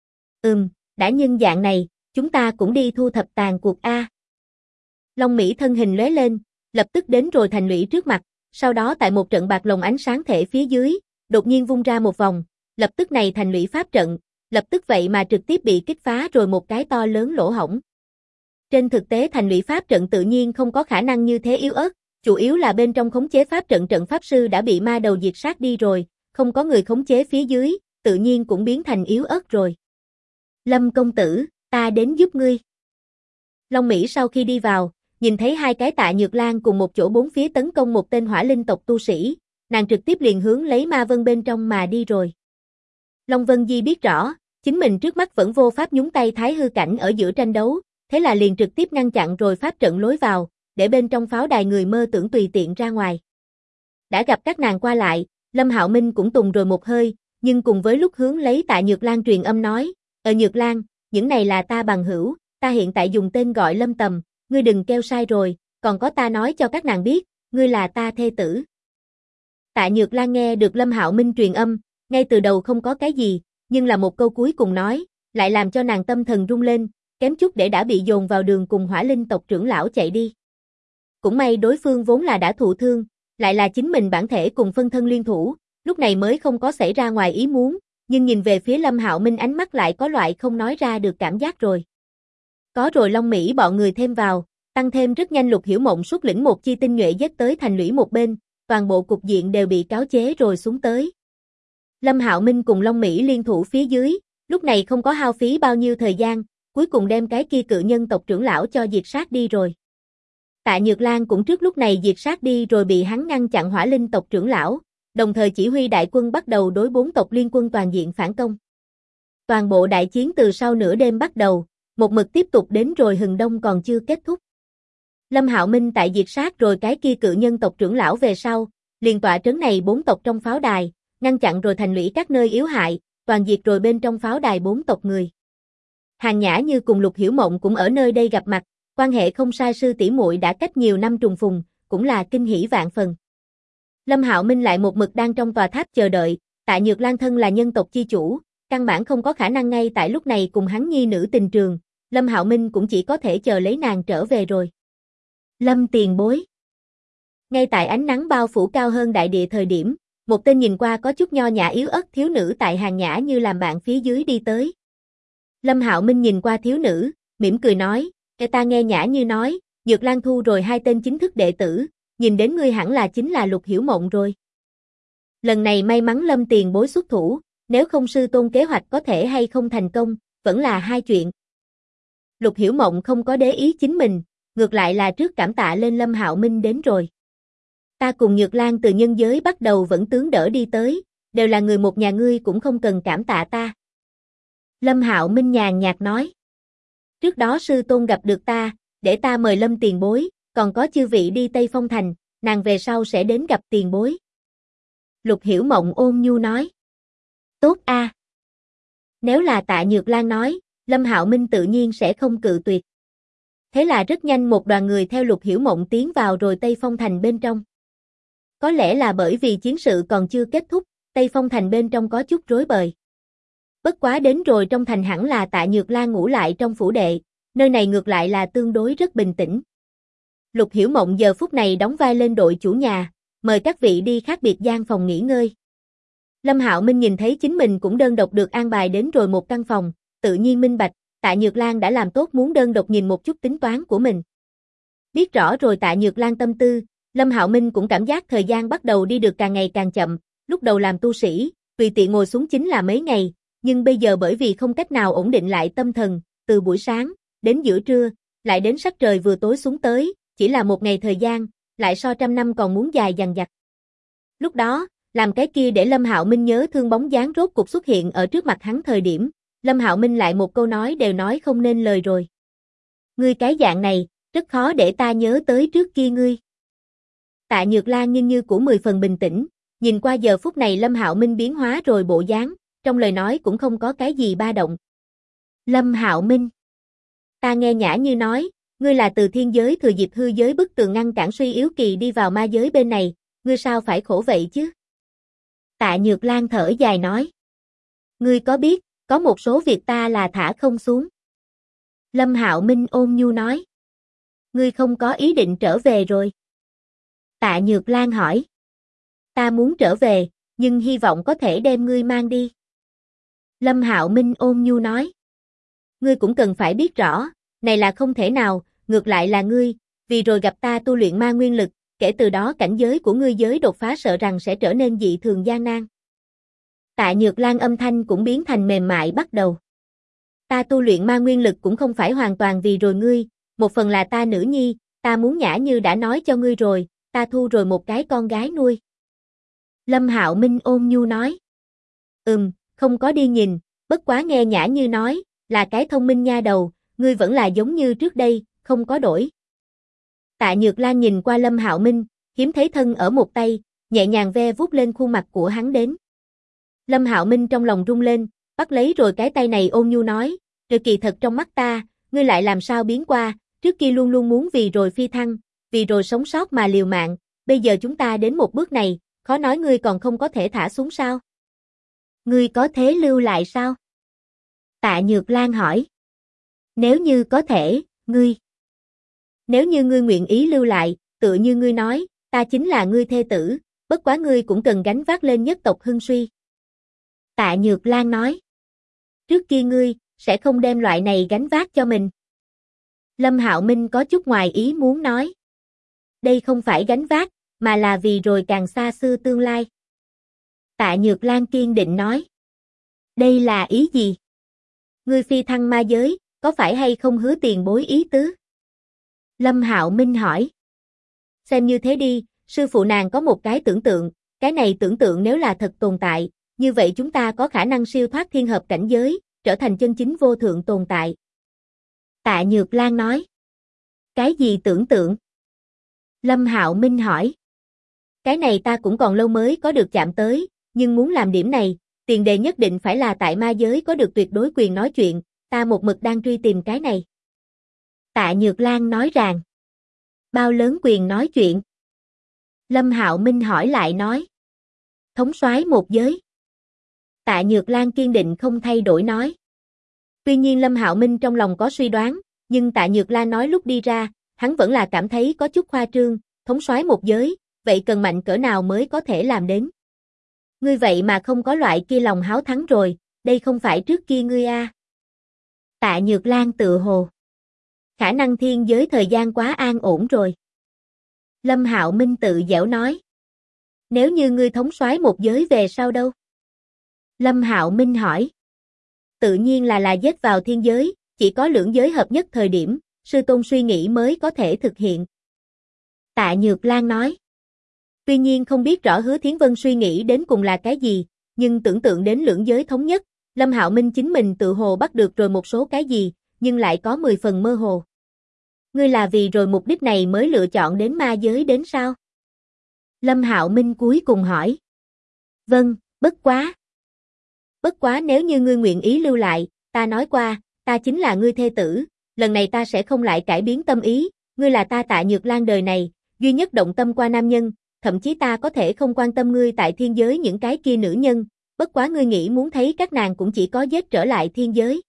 Đã nhân dạng này, chúng ta cũng đi thu thập tàn cuộc A. Long Mỹ thân hình lóe lên, lập tức đến rồi thành lũy trước mặt, sau đó tại một trận bạc lồng ánh sáng thể phía dưới, đột nhiên vung ra một vòng, lập tức này thành lũy pháp trận, lập tức vậy mà trực tiếp bị kích phá rồi một cái to lớn lỗ hổng. Trên thực tế thành lũy pháp trận tự nhiên không có khả năng như thế yếu ớt, chủ yếu là bên trong khống chế pháp trận trận pháp sư đã bị ma đầu diệt sát đi rồi, không có người khống chế phía dưới, tự nhiên cũng biến thành yếu ớt rồi. Lâm công tử, ta đến giúp ngươi. Long Mỹ sau khi đi vào, nhìn thấy hai cái Tạ Nhược Lan cùng một chỗ bốn phía tấn công một tên hỏa linh tộc tu sĩ, nàng trực tiếp liền hướng lấy ma vân bên trong mà đi rồi. Long Vân Di biết rõ, chính mình trước mắt vẫn vô pháp nhúng tay thái hư cảnh ở giữa tranh đấu, thế là liền trực tiếp ngăn chặn rồi pháp trận lối vào, để bên trong pháo đài người mơ tưởng tùy tiện ra ngoài. Đã gặp các nàng qua lại, Lâm Hạo Minh cũng tùng rồi một hơi, nhưng cùng với lúc hướng lấy Tạ Nhược Lan truyền âm nói, Nhược Lan, những này là ta bằng hữu, ta hiện tại dùng tên gọi Lâm Tầm, ngươi đừng kêu sai rồi, còn có ta nói cho các nàng biết, ngươi là ta thê tử. Tạ Nhược Lan nghe được Lâm Hạo Minh truyền âm, ngay từ đầu không có cái gì, nhưng là một câu cuối cùng nói, lại làm cho nàng tâm thần rung lên, kém chút để đã bị dồn vào đường cùng hỏa linh tộc trưởng lão chạy đi. Cũng may đối phương vốn là đã thụ thương, lại là chính mình bản thể cùng phân thân liên thủ, lúc này mới không có xảy ra ngoài ý muốn, nhưng nhìn về phía Lâm Hạo Minh ánh mắt lại có loại không nói ra được cảm giác rồi. Có rồi Long Mỹ bọn người thêm vào, tăng thêm rất nhanh Lục Hiểu Mộng xuất lĩnh một chi tinh nhuệ dết tới thành lũy một bên, toàn bộ cục diện đều bị cáo chế rồi xuống tới. Lâm Hạo Minh cùng Long Mỹ liên thủ phía dưới, lúc này không có hao phí bao nhiêu thời gian, cuối cùng đem cái kia cự nhân tộc trưởng lão cho diệt sát đi rồi. Tạ Nhược Lan cũng trước lúc này diệt sát đi rồi bị hắn ngăn chặn hỏa linh tộc trưởng lão, đồng thời chỉ huy đại quân bắt đầu đối 4 tộc liên quân toàn diện phản công. Toàn bộ đại chiến từ sau nửa đêm bắt đầu, một mực tiếp tục đến rồi hừng đông còn chưa kết thúc. Lâm Hạo Minh tại diệt sát rồi cái kia cự nhân tộc trưởng lão về sau, liền tọa trấn này 4 tộc trong pháo đài, ngăn chặn rồi thành lũy các nơi yếu hại, toàn diệt rồi bên trong pháo đài 4 tộc người. Hàn Nhã Như cùng Lục Hiểu Mộng cũng ở nơi đây gặp mặt, quan hệ không sai sư tỷ muội đã cách nhiều năm trùng phùng, cũng là kinh hỉ vạn phần. Lâm Hạo Minh lại một mực đang trong tòa tháp chờ đợi, Tạ Nhược Lan thân là nhân tộc chi chủ, căn bản không có khả năng ngay tại lúc này cùng hắn nhi nữ tình trường, Lâm Hạo Minh cũng chỉ có thể chờ lấy nàng trở về rồi. Lâm tiền bối. Ngay tại ánh nắng bao phủ cao hơn đại địa thời điểm, một tên nhìn qua có chút nho nhã yếu ớt thiếu nữ tại Hàn Nhã Như làm bạn phía dưới đi tới. Lâm Hạo Minh nhìn qua thiếu nữ, mỉm cười nói, ta nghe Nhã Như nói, Nhược Lan thu rồi 2 tên chính thức đệ tử, nhìn đến ngươi hẳn là chính là Lục Hiểu Mộng rồi. Lần này may mắn Lâm tiền bối xuất thủ, nếu không sư tôn kế hoạch có thể hay không thành công, vẫn là hai chuyện. Lục Hiểu Mộng không có để ý chính mình, ngược lại là trước cảm tạ lên Lâm Hạo Minh đến rồi. Ta cùng Nhược Lan từ nhân giới bắt đầu vẫn tướng đỡ đi tới, đều là người một nhà ngươi cũng không cần cảm tạ ta. Lâm Hạo Minh nhàn nhạt nói. Trước đó sư tôn gặp được ta, để ta mời Lâm tiền bối, còn có chư vị đi Tây Phong Thành, nàng về sau sẽ đến gặp tiền bối. Lục Hiểu Mộng ôn nhu nói. Tốt a. Nếu là Tạ Nhược Lan nói, Lâm Hạo Minh tự nhiên sẽ không cự tuyệt. Thế là rất nhanh một đoàn người theo Lục Hiểu Mộng tiến vào rồi Tây Phong Thành bên trong. Có lẽ là bởi vì chiến sự còn chưa kết thúc, Tây Phong Thành bên trong có chút rối bời. Bất quá đến rồi trong thành hẳn là Tạ Nhược Lan ngủ lại trong phủ đệ, nơi này ngược lại là tương đối rất bình tĩnh. Lục Hiểu Mộng giờ phút này đóng vai lên đội chủ nhà, mời các vị đi khác biệt gian phòng nghỉ ngơi. Lâm Hạo Minh nhìn thấy chính mình cũng đơn độc được an bài đến rồi một căn phòng, tự nhiên minh bạch, Tạ Nhược Lan đã làm tốt muốn đơn độc nhìn một chút tính toán của mình. Biết rõ rồi Tạ Nhược Lan tâm tư, Lâm Hạo Minh cũng cảm giác thời gian bắt đầu đi được càng ngày càng chậm, lúc đầu làm tu sĩ, tùy tiện ngồi xuống chính là mấy ngày, nhưng bây giờ bởi vì không cách nào ổn định lại tâm thần, từ buổi sáng, đến giữa trưa, lại đến sắc trời vừa tối xuống tới, chỉ là một ngày thời gian, lại so trăm năm còn muốn dài dằng dặc. Lúc đó, làm cái kia để Lâm Hạo Minh nhớ thương bóng dáng rốt cục xuất hiện ở trước mặt hắn thời điểm, Lâm Hạo Minh lại một câu nói đều nói không nên lời rồi. Ngươi cái dạng này, rất khó để ta nhớ tới trước kia ngươi. Tạ Nhược Lan như của 10 phần bình tĩnh, nhìn qua giờ phút này Lâm Hạo Minh biến hóa rồi bộ dáng, trong lời nói cũng không có cái gì ba động. Lâm Hạo Minh, ta nghe Nhã Như nói, ngươi là từ thiên giới thừa dịp hư giới bức tường ngăn cản suy yếu kỳ đi vào ma giới bên này, ngươi sao phải khổ vậy chứ? Tạ Nhược Lan thở dài nói. Ngươi có biết, có một số việc ta là thả không xuống. Lâm Hạo Minh ôn nhu nói. Ngươi không có ý định trở về rồi. Tạ Nhược Lan hỏi. Ta muốn trở về, nhưng hy vọng có thể đem ngươi mang đi. Lâm Hạo Minh ôn nhu nói. Ngươi cũng cần phải biết rõ, này là không thể nào, ngược lại là ngươi, vì rồi gặp ta tu luyện ma nguyên lực, kể từ đó cảnh giới của ngươi giới đột phá sợ rằng sẽ trở nên dị thường gian nan. Tạ Nhược Lan âm thanh cũng biến thành mềm mại bắt đầu. Ta tu luyện ma nguyên lực cũng không phải hoàn toàn vì rồi ngươi, một phần là ta nữ nhi, ta muốn Nhã Như đã nói cho ngươi rồi, ta thu rồi một cái con gái nuôi. Lâm Hạo Minh ôn nhu nói. Không có đi nhìn, bất quá nghe Nhã Như nói, là cái thông minh nha đầu, ngươi vẫn là giống như trước đây, không có đổi. Tạ Nhược Lan nhìn qua Lâm Hạo Minh, hiếm thấy thân ở một tay, nhẹ nhàng ve vuốt lên khuôn mặt của hắn đến. Lâm Hạo Minh trong lòng rung lên, bắt lấy rồi cái tay này ôn nhu nói, rồi kỳ thật trong mắt ta, ngươi lại làm sao biến qua, trước kia luôn luôn muốn vì rồi phi thăng, vì rồi sống sót mà liều mạng, bây giờ chúng ta đến một bước này, khó nói ngươi còn không có thể thả xuống sao? Ngươi có thế lưu lại sao? Tạ Nhược Lan hỏi. Nếu như có thể, ngươi. Nếu như ngươi nguyện ý lưu lại, tựa như ngươi nói, ta chính là ngươi thê tử, bất quá ngươi cũng cần gánh vác lên nhất tộc hưng suy. Tạ Nhược Lan nói. Trước kia ngươi, sẽ không đem loại này gánh vác cho mình. Lâm Hạo Minh có chút ngoài ý muốn nói. Đây không phải gánh vác, mà là vì rồi càng xa xưa tương lai. Tạ Nhược Lan kiên định nói. Đây là ý gì? Ngươi phi thăng ma giới, có phải hay không hứa tiền bối ý tứ? Lâm Hạo Minh hỏi. Xem như thế đi, sư phụ nàng có một cái tưởng tượng, cái này tưởng tượng nếu là thật tồn tại, như vậy chúng ta có khả năng siêu thoát thiên hợp cảnh giới, trở thành chân chính vô thượng tồn tại. Tạ Nhược Lan nói. Cái gì tưởng tượng? Lâm Hạo Minh hỏi. Cái này ta cũng còn lâu mới có được chạm tới, nhưng muốn làm điểm này, tiền đề nhất định phải là tại ma giới có được tuyệt đối quyền nói chuyện, ta một mực đang truy tìm cái này. Tạ Nhược Lan nói rằng. Bao lớn quyền nói chuyện? Lâm Hạo Minh hỏi lại nói. Thống soái một giới. Tạ Nhược Lan kiên định không thay đổi nói. Tuy nhiên Lâm Hạo Minh trong lòng có suy đoán, nhưng Tạ Nhược Lan nói lúc đi ra, hắn vẫn là cảm thấy có chút khoa trương, thống soái một giới, vậy cần mạnh cỡ nào mới có thể làm đến. Ngươi vậy mà không có loại kia lòng háo thắng rồi, đây không phải trước kia ngươi a. Tạ Nhược Lan tự hồ. Khả năng thiên giới thời gian quá an ổn rồi. Lâm Hạo Minh tự giễu nói. Nếu như ngươi thống soái một giới về sau đâu? Lâm Hạo Minh hỏi. Tự nhiên là giết vào thiên giới, chỉ có lưỡng giới hợp nhất thời điểm, sư tôn suy nghĩ mới có thể thực hiện. Tạ Nhược Lan nói. Tuy nhiên không biết rõ Hứa Thiến Vân suy nghĩ đến cùng là cái gì, nhưng tưởng tượng đến lưỡng giới thống nhất, Lâm Hạo Minh chính mình tự hồ bắt được rồi một số cái gì, nhưng lại có 10 phần mơ hồ. Ngươi là vì rồi mục đích này mới lựa chọn đến ma giới đến sao? Lâm Hạo Minh cuối cùng hỏi. Vâng, bất quá. Bất quá nếu như ngươi nguyện ý lưu lại, ta nói qua, ta chính là ngươi thê tử, lần này ta sẽ không lại cải biến tâm ý, ngươi là ta Tạ Nhược Lan đời này, duy nhất động tâm qua nam nhân, thậm chí ta có thể không quan tâm ngươi tại thiên giới những cái kia nữ nhân, bất quá ngươi nghĩ muốn thấy các nàng cũng chỉ có giết trở lại thiên giới.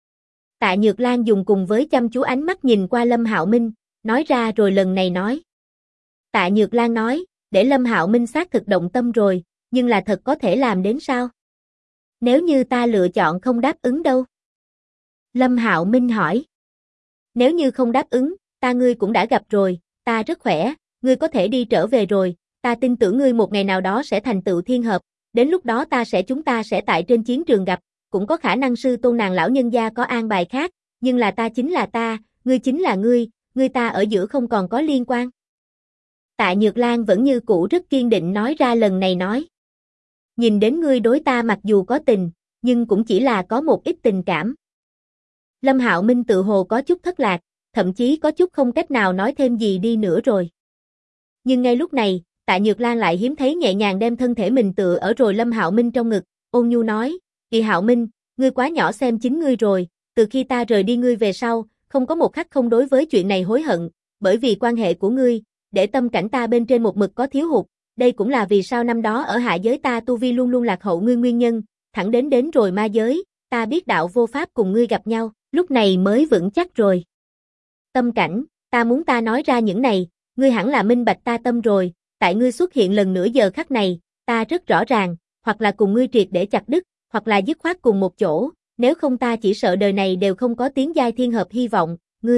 Tạ Nhược Lan dùng cùng với chăm chú ánh mắt nhìn qua Lâm Hạo Minh, nói ra rồi lần này nói. Tạ Nhược Lan nói, để Lâm Hạo Minh xác thực động tâm rồi, nhưng là thật có thể làm đến sao? Nếu như ta lựa chọn không đáp ứng đâu? Lâm Hạo Minh hỏi. Nếu như không đáp ứng, ta ngươi cũng đã gặp rồi, ta rất khỏe, ngươi có thể đi trở về rồi, ta tin tưởng ngươi một ngày nào đó sẽ thành tựu thiên hợp, đến lúc đó chúng ta sẽ tại trên chiến trường gặp, cũng có khả năng sư tôn nàng lão nhân gia có an bài khác, nhưng là ta chính là ta, ngươi chính là ngươi ta ở giữa không còn có liên quan. Tạ Nhược Lan vẫn như cũ rất kiên định nói ra lần này nói. Nhìn đến ngươi đối ta mặc dù có tình, nhưng cũng chỉ là có một ít tình cảm. Lâm Hạo Minh tự hồ có chút thất lạc, thậm chí có chút không cách nào nói thêm gì đi nữa rồi. Nhưng ngay lúc này, Tạ Nhược Lan lại hiếm thấy nhẹ nhàng đem thân thể mình tựa ở rồi Lâm Hạo Minh trong ngực, ôn nhu nói, Kỳ Hạo Minh, ngươi quá nhỏ xem chính ngươi rồi, từ khi ta rời đi ngươi về sau, không có một khắc không đối với chuyện này hối hận, bởi vì quan hệ của ngươi, để tâm cảnh ta bên trên một mực có thiếu hụt, đây cũng là vì sao năm đó ở hạ giới ta tu vi luôn luôn lạc hậu ngươi nguyên nhân, thẳng đến rồi ma giới, ta biết đạo vô pháp cùng ngươi gặp nhau, lúc này mới vững chắc rồi. Tâm cảnh, ta muốn ta nói ra những này, ngươi hẳn là minh bạch ta tâm rồi, tại ngươi xuất hiện lần nữa giờ khắc này, ta rất rõ ràng, hoặc là cùng ngươi triệt để chặt đứt, hoặc là dứt khoát cùng một chỗ, nếu không ta chỉ sợ đời này đều không có tiến giai thiên hợp hy vọng,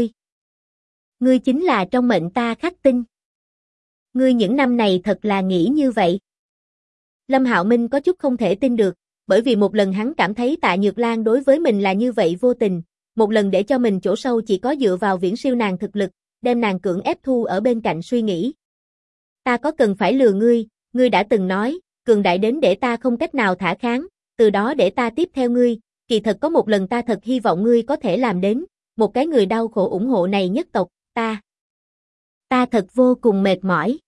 ngươi chính là trong mệnh ta khắc tinh. Ngươi những năm này thật là nghĩ như vậy. Lâm Hạo Minh có chút không thể tin được, bởi vì một lần hắn cảm thấy Tạ Nhược Lan đối với mình là như vậy vô tình, một lần để cho mình chỗ sâu chỉ có dựa vào viễn siêu nàng thực lực, đem nàng cưỡng ép thu ở bên cạnh suy nghĩ. Ta có cần phải lừa ngươi đã từng nói, cường đại đến để ta không cách nào thả kháng, từ đó để ta tiếp theo ngươi, kỳ thật có một lần ta thật hy vọng ngươi có thể làm đến, một cái người đau khổ ủng hộ này nhất tộc, ta thật vô cùng mệt mỏi.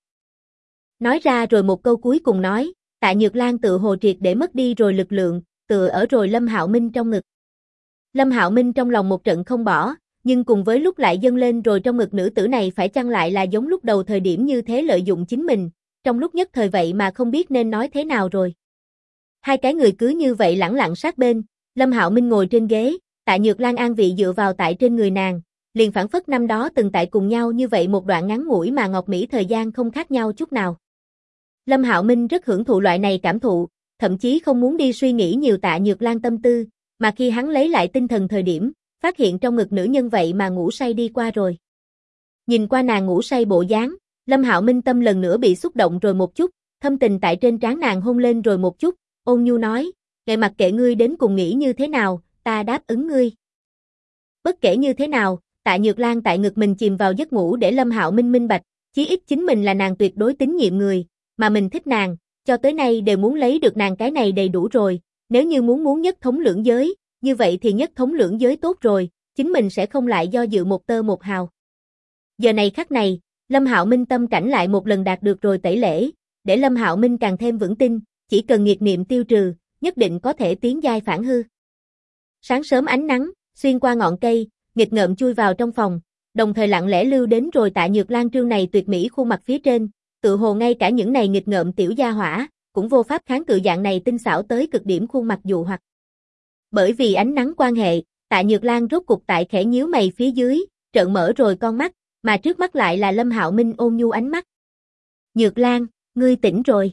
Nói ra rồi một câu cuối cùng nói, Tạ Nhược Lan tự hồ triệt để mất đi rồi lực lượng, tựa ở rồi Lâm Hạo Minh trong ngực. Lâm Hạo Minh trong lòng một trận không bỏ, nhưng cùng với lúc lại dâng lên rồi trong ngực nữ tử này phải chăng lại là giống lúc đầu thời điểm như thế lợi dụng chính mình, trong lúc nhất thời vậy mà không biết nên nói thế nào rồi. Hai cái người cứ như vậy lẳng lặng sát bên, Lâm Hạo Minh ngồi trên ghế, Tạ Nhược Lan an vị dựa vào tại trên người nàng, liền phảng phất năm đó từng tại cùng nhau như vậy một đoạn ngắn ngủi mà ngọc mỹ thời gian không khác nhau chút nào. Lâm Hạo Minh rất hưởng thụ loại này cảm thụ, thậm chí không muốn đi suy nghĩ nhiều Tạ Nhược Lan tâm tư, mà khi hắn lấy lại tinh thần thời điểm, phát hiện trong ngực nữ nhân vậy mà ngủ say đi qua rồi. Nhìn qua nàng ngủ say bộ dáng, Lâm Hạo Minh tâm lần nữa bị xúc động rồi một chút, thâm tình tại trên trán nàng hôn lên rồi một chút, ôn nhu nói, "Ngài mặc kệ ngươi đến cùng nghĩ như thế nào, ta đáp ứng ngươi." Bất kể như thế nào, Tạ Nhược Lan tại ngực mình chìm vào giấc ngủ để Lâm Hạo Minh minh bạch, chí ít chính mình là nàng tuyệt đối tín nhiệm người, mà mình thích nàng, cho tới nay đều muốn lấy được nàng cái này đầy đủ rồi, nếu như muốn nhất thống lưỡng giới, như vậy thì nhất thống lưỡng giới tốt rồi, chính mình sẽ không lại do dự một tơ một hào. Giờ này khắc này, Lâm Hạo Minh tâm cảnh lại một lần đạt được rồi tẩy lễ, để Lâm Hạo Minh càng thêm vững tin, chỉ cần nghiệt niệm tiêu trừ, nhất định có thể tiến giai phản hư. Sáng sớm ánh nắng, xuyên qua ngọn cây, nghịch ngợm chui vào trong phòng, đồng thời lặng lẽ lưu đến rồi Tạ Nhược Lan trương này tuyệt mỹ khuôn mặt phía trên, tự hồ ngay cả những này nghịch ngợm tiểu gia hỏa, cũng vô pháp kháng cự dạng này tinh xảo tới cực điểm khuôn mặt dụ hoặc. Bởi vì ánh nắng quan hệ, Tạ Nhược Lan rốt cục tại khẽ nhíu mày phía dưới, trợn mở rồi con mắt, mà trước mắt lại là Lâm Hạo Minh ôn nhu ánh mắt. "Nhược Lan, ngươi tỉnh rồi."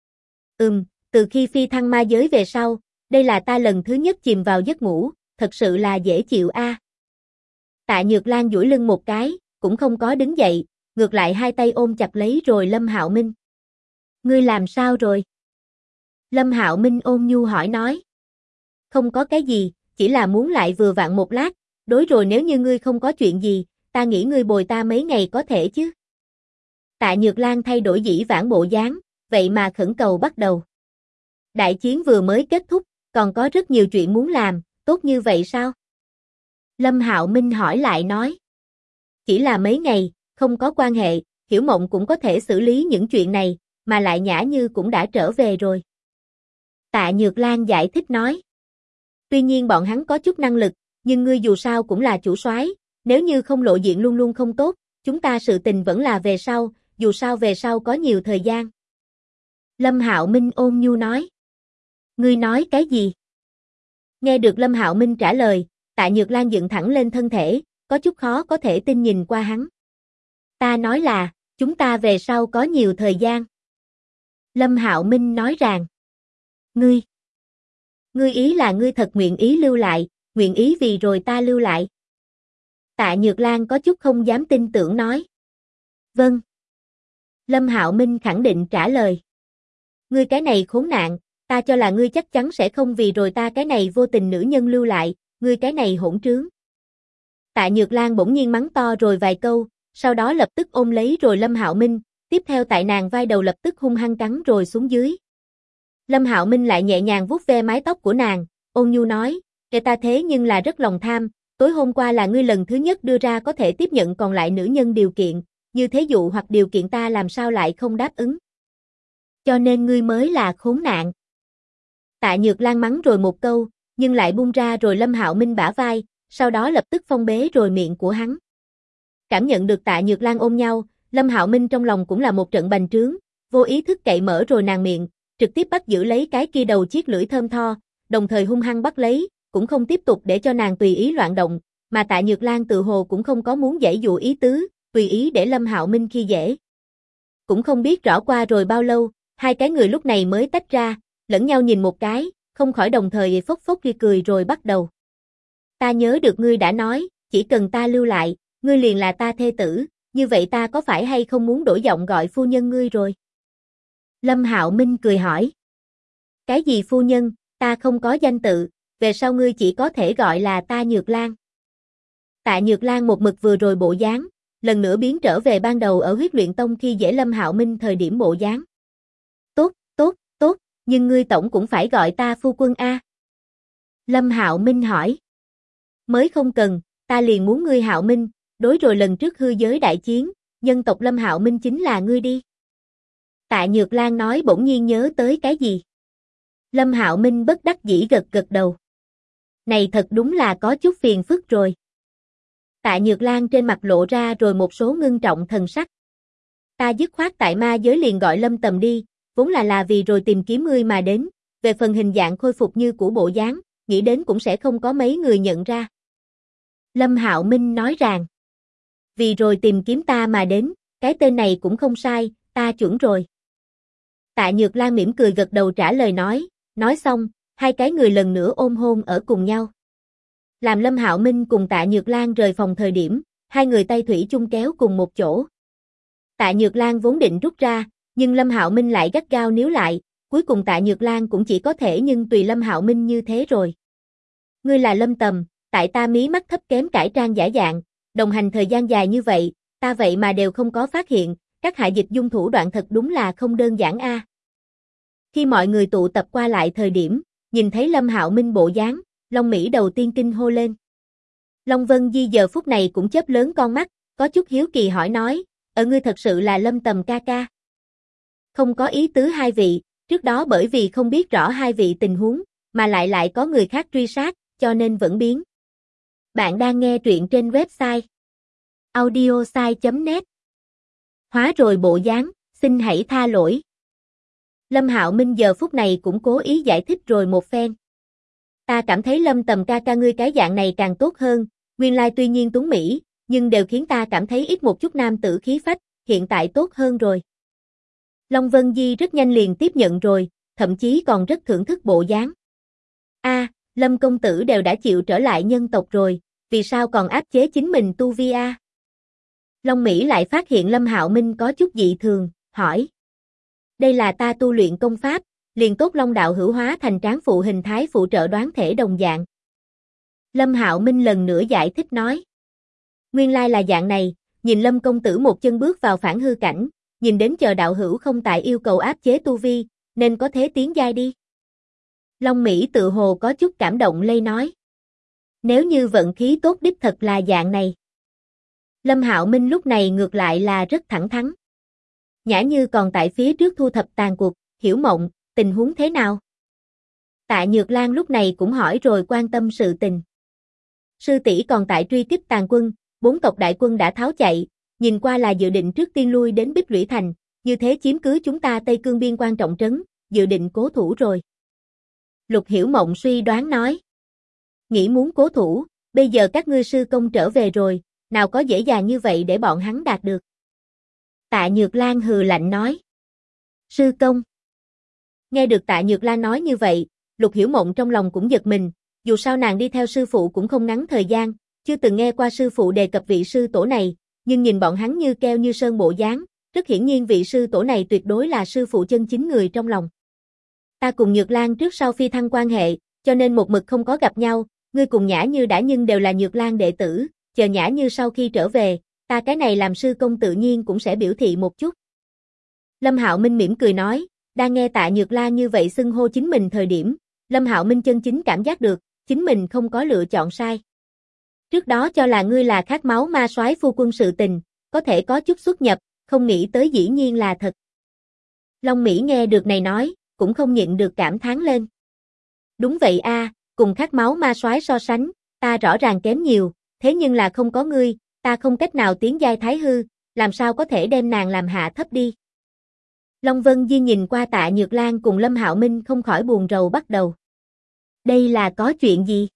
Từ khi phi thăng ma giới về sau, đây là ta lần thứ nhất chìm vào giấc ngủ, thật sự là dễ chịu a. Tạ Nhược Lan duỗi lưng một cái, cũng không có đứng dậy, ngược lại hai tay ôm chặt lấy rồi Lâm Hạo Minh. "Ngươi làm sao rồi?" Lâm Hạo Minh ôn nhu hỏi nói. "Không có cái gì, chỉ là muốn lại vừa vặn một lát, đối rồi nếu như ngươi không có chuyện gì, ta nghĩ ngươi bồi ta mấy ngày có thể chứ?" Tạ Nhược Lan thay đổi dĩ vãng bộ dáng, vậy mà khẩn cầu bắt đầu. Đại chiến vừa mới kết thúc, còn có rất nhiều chuyện muốn làm, tốt như vậy sao? Lâm Hạo Minh hỏi lại nói. Chỉ là mấy ngày, không có quan hệ, Hiểu Mộng cũng có thể xử lý những chuyện này, mà lại Nhã Như cũng đã trở về rồi. Tạ Nhược Lan giải thích nói. Tuy nhiên bọn hắn có chút năng lực, nhưng ngươi dù sao cũng là chủ soái, nếu như không lộ diện luôn luôn không tốt, chúng ta sự tình vẫn là về sau, dù sao về sau có nhiều thời gian. Lâm Hạo Minh ôn nhu nói. Ngươi nói cái gì? Nghe được Lâm Hạo Minh trả lời, Tạ Nhược Lan dựng thẳng lên thân thể, có chút khó có thể tin nhìn qua hắn. Ta nói là, chúng ta về sau có nhiều thời gian. Lâm Hạo Minh nói rằng. Ngươi ý là ngươi thật nguyện ý lưu lại, nguyện ý vì rồi ta lưu lại. Tạ Nhược Lan có chút không dám tin tưởng nói. Vâng. Lâm Hạo Minh khẳng định trả lời. Ngươi cái này khốn nạn, ta cho là ngươi chắc chắn sẽ không vì rồi ta cái này vô tình nữ nhân lưu lại, ngươi cái này hỗn trướng. Tạ Nhược Lan bỗng nhiên mắng to rồi vài câu, sau đó lập tức ôm lấy rồi Lâm Hạo Minh, tiếp theo tại nàng vai đầu lập tức hung hăng cắn rồi xuống dưới. Lâm Hạo Minh lại nhẹ nhàng vuốt ve mái tóc của nàng, ôn nhu nói, kể ta thế nhưng là rất lòng tham, tối hôm qua là ngươi lần thứ nhất đưa ra có thể tiếp nhận còn lại nữ nhân điều kiện, như thế dụ hoặc điều kiện ta làm sao lại không đáp ứng. Cho nên ngươi mới là khốn nạn. Tạ Nhược Lan mắng rồi một câu, nhưng lại buông ra rồi Lâm Hạo Minh bả vai, sau đó lập tức phong bế rồi miệng của hắn. Cảm nhận được Tạ Nhược Lan ôm nhau, Lâm Hạo Minh trong lòng cũng là một trận bành trướng, vô ý thức cậy mở rồi nàng miệng, trực tiếp bắt giữ lấy cái kia đầu chiếc lưỡi thơm tho, đồng thời hung hăng bắt lấy, cũng không tiếp tục để cho nàng tùy ý loạn động, mà Tạ Nhược Lan tự hồ cũng không có muốn giãy dụ ý tứ, tùy ý để Lâm Hạo Minh khi dễ. Cũng không biết rõ qua rồi bao lâu, hai cái người lúc này mới tách ra, lẫn nhau nhìn một cái, không khỏi đồng thời phốc phốc đi cười rồi bắt đầu. Ta nhớ được ngươi đã nói, chỉ cần ta lưu lại, ngươi liền là ta thê tử, như vậy ta có phải hay không muốn đổi giọng gọi phu nhân ngươi rồi? Lâm Hạo Minh cười hỏi. Cái gì phu nhân, ta không có danh tự, về sau ngươi chỉ có thể gọi là ta Nhược Lan. Tạ Nhược Lan một mực vừa rồi bộ dáng, lần nữa biến trở về ban đầu ở Huyết Luyện Tông khi dễ Lâm Hạo Minh thời điểm bộ dáng. Tốt, nhưng ngươi tổng cũng phải gọi ta phu quân a. Lâm Hạo Minh hỏi. Mới không cần, ta liền muốn ngươi Hạo Minh, đối rồi lần trước hư giới đại chiến, nhân tộc Lâm Hạo Minh chính là ngươi đi. Tạ Nhược Lan nói bỗng nhiên nhớ tới cái gì. Lâm Hạo Minh bất đắc dĩ gật gật đầu. Này thật đúng là có chút phiền phức rồi. Tạ Nhược Lan trên mặt lộ ra rồi một số ngưng trọng thần sắc. Ta dứt khoát tại ma giới liền gọi Lâm Tầm đi, vốn là vì rồi tìm kiếm ngươi mà đến, về phần hình dạng khôi phục như của bộ dáng, nghĩ đến cũng sẽ không có mấy người nhận ra. Lâm Hạo Minh nói rằng, vì rồi tìm kiếm ta mà đến, cái tên này cũng không sai, ta chuẩn rồi. Tạ Nhược Lan mỉm cười gật đầu trả lời nói xong, hai cái người lần nữa ôm hôn ở cùng nhau. Làm Lâm Hạo Minh cùng Tạ Nhược Lan rời phòng thời điểm, hai người tay thủy chung kéo cùng một chỗ. Tạ Nhược Lan vốn định rút ra, nhưng Lâm Hạo Minh lại gắt gao níu lại, cuối cùng Tạ Nhược Lan cũng chỉ có thể nhưng tùy Lâm Hạo Minh như thế rồi. Ngươi là Lâm Tầm, tại ta mí mắt thấp kém cải trang giả dạng, đồng hành thời gian dài như vậy, ta vậy mà đều không có phát hiện, các hạ dịch dung thủ đoạn thật đúng là không đơn giản a. Khi mọi người tụ tập qua lại thời điểm, nhìn thấy Lâm Hạo Minh bộ dáng, Long Mỹ đầu tiên kinh hô lên. Long Vân Di giờ phút này cũng chớp lớn con mắt, có chút hiếu kỳ hỏi nói, ngươi thật sự là Lâm Tầm ca ca? Không có ý tứ hai vị, trước đó bởi vì không biết rõ hai vị tình huống, mà lại có người khác truy sát, cho nên vẫn biến. Bạn đang nghe truyện trên website audiosai.net. Hóa rồi bộ dáng, xin hãy tha lỗi. Lâm Hạo Minh giờ phút này cũng cố ý giải thích rồi một phen. Ta cảm thấy Lâm Tầm ca ca ngươi cái dạng này càng tốt hơn, nguyên lai tuy nhiên tuấn mỹ, nhưng đều khiến ta cảm thấy ít một chút nam tử khí phách, hiện tại tốt hơn rồi. Long Vân Di rất nhanh liền tiếp nhận rồi, thậm chí còn rất thưởng thức bộ dáng. Lâm công tử đều đã chịu trở lại nhân tộc rồi, vì sao còn áp chế chính mình tu vi a? Long Mỹ lại phát hiện Lâm Hạo Minh có chút dị thường, hỏi. Đây là ta tu luyện công pháp, liền tốt Long đạo hữu hóa thành tráng phụ hình thái phụ trợ đoán thể đồng dạng. Lâm Hạo Minh lần nữa giải thích nói. Nguyên lai là dạng này, nhìn Lâm công tử một chân bước vào phản hư cảnh, nhìn đến chờ đạo hữu không tại yêu cầu áp chế tu vi, nên có thế tiến giai đi. Long Mỹ tự hồ có chút cảm động lây nói. Nếu như vận khí tốt đích thật là dạng này. Lâm Hạo Minh lúc này ngược lại là rất thẳng thắn. Nhã Như còn tại phía trước thu thập tàn cuộc, Hiểu Mộng, tình huống thế nào? Tạ Nhược Lan lúc này cũng hỏi rồi quan tâm sự tình. Sư tỷ còn tại truy kích tàn quân, 4 tộc đại quân đã tháo chạy, nhìn qua là dự định trước tiên lui đến Bích Lũy Thành, như thế chiếm cứ chúng ta Tây Cương biên quan trọng trấn, dự định cố thủ rồi. Lục Hiểu Mộng suy đoán nói. Nghĩ muốn cố thủ, bây giờ các ngươi sư công trở về rồi, nào có dễ dàng như vậy để bọn hắn đạt được. Tạ Nhược Lan hừ lạnh nói. Sư công. Nghe được Tạ Nhược Lan nói như vậy, Lục Hiểu Mộng trong lòng cũng giật mình, dù sao nàng đi theo sư phụ cũng không ngắn thời gian, chưa từng nghe qua sư phụ đề cập vị sư tổ này, nhưng nhìn bọn hắn như keo như sơn bộ dáng, rất hiển nhiên vị sư tổ này tuyệt đối là sư phụ chân chính người trong lòng. Ta cùng Nhược Lan trước sau phi thăng quan hệ, cho nên một mực không có gặp nhau, ngươi cùng Nhã Như đã nhưng đều là Nhược Lan đệ tử, chờ Nhã Như sau khi trở về, ta cái này làm sư công tự nhiên cũng sẽ biểu thị một chút. Lâm Hạo Minh mỉm cười nói, đang nghe Tạ Nhược Lan như vậy xưng hô chính mình thời điểm, Lâm Hạo Minh chân chính cảm giác được, chính mình không có lựa chọn sai. Trước đó cho là ngươi là khát máu ma soái phu quân sự tình, có thể có chút xuất nhập, không nghĩ tới dĩ nhiên là thật. Long Mỹ nghe được này nói, cũng không nhịn được cảm thán lên. Đúng vậy a, cùng khát máu ma soái so sánh, ta rõ ràng kém nhiều, thế nhưng là không có ngươi, ta không cách nào tiến giai thái hư, làm sao có thể đem nàng làm hạ thấp đi. Long Vân Di nhìn qua Tạ Nhược Lan cùng Lâm Hạo Minh không khỏi buồn rầu bắt đầu. Đây là có chuyện gì?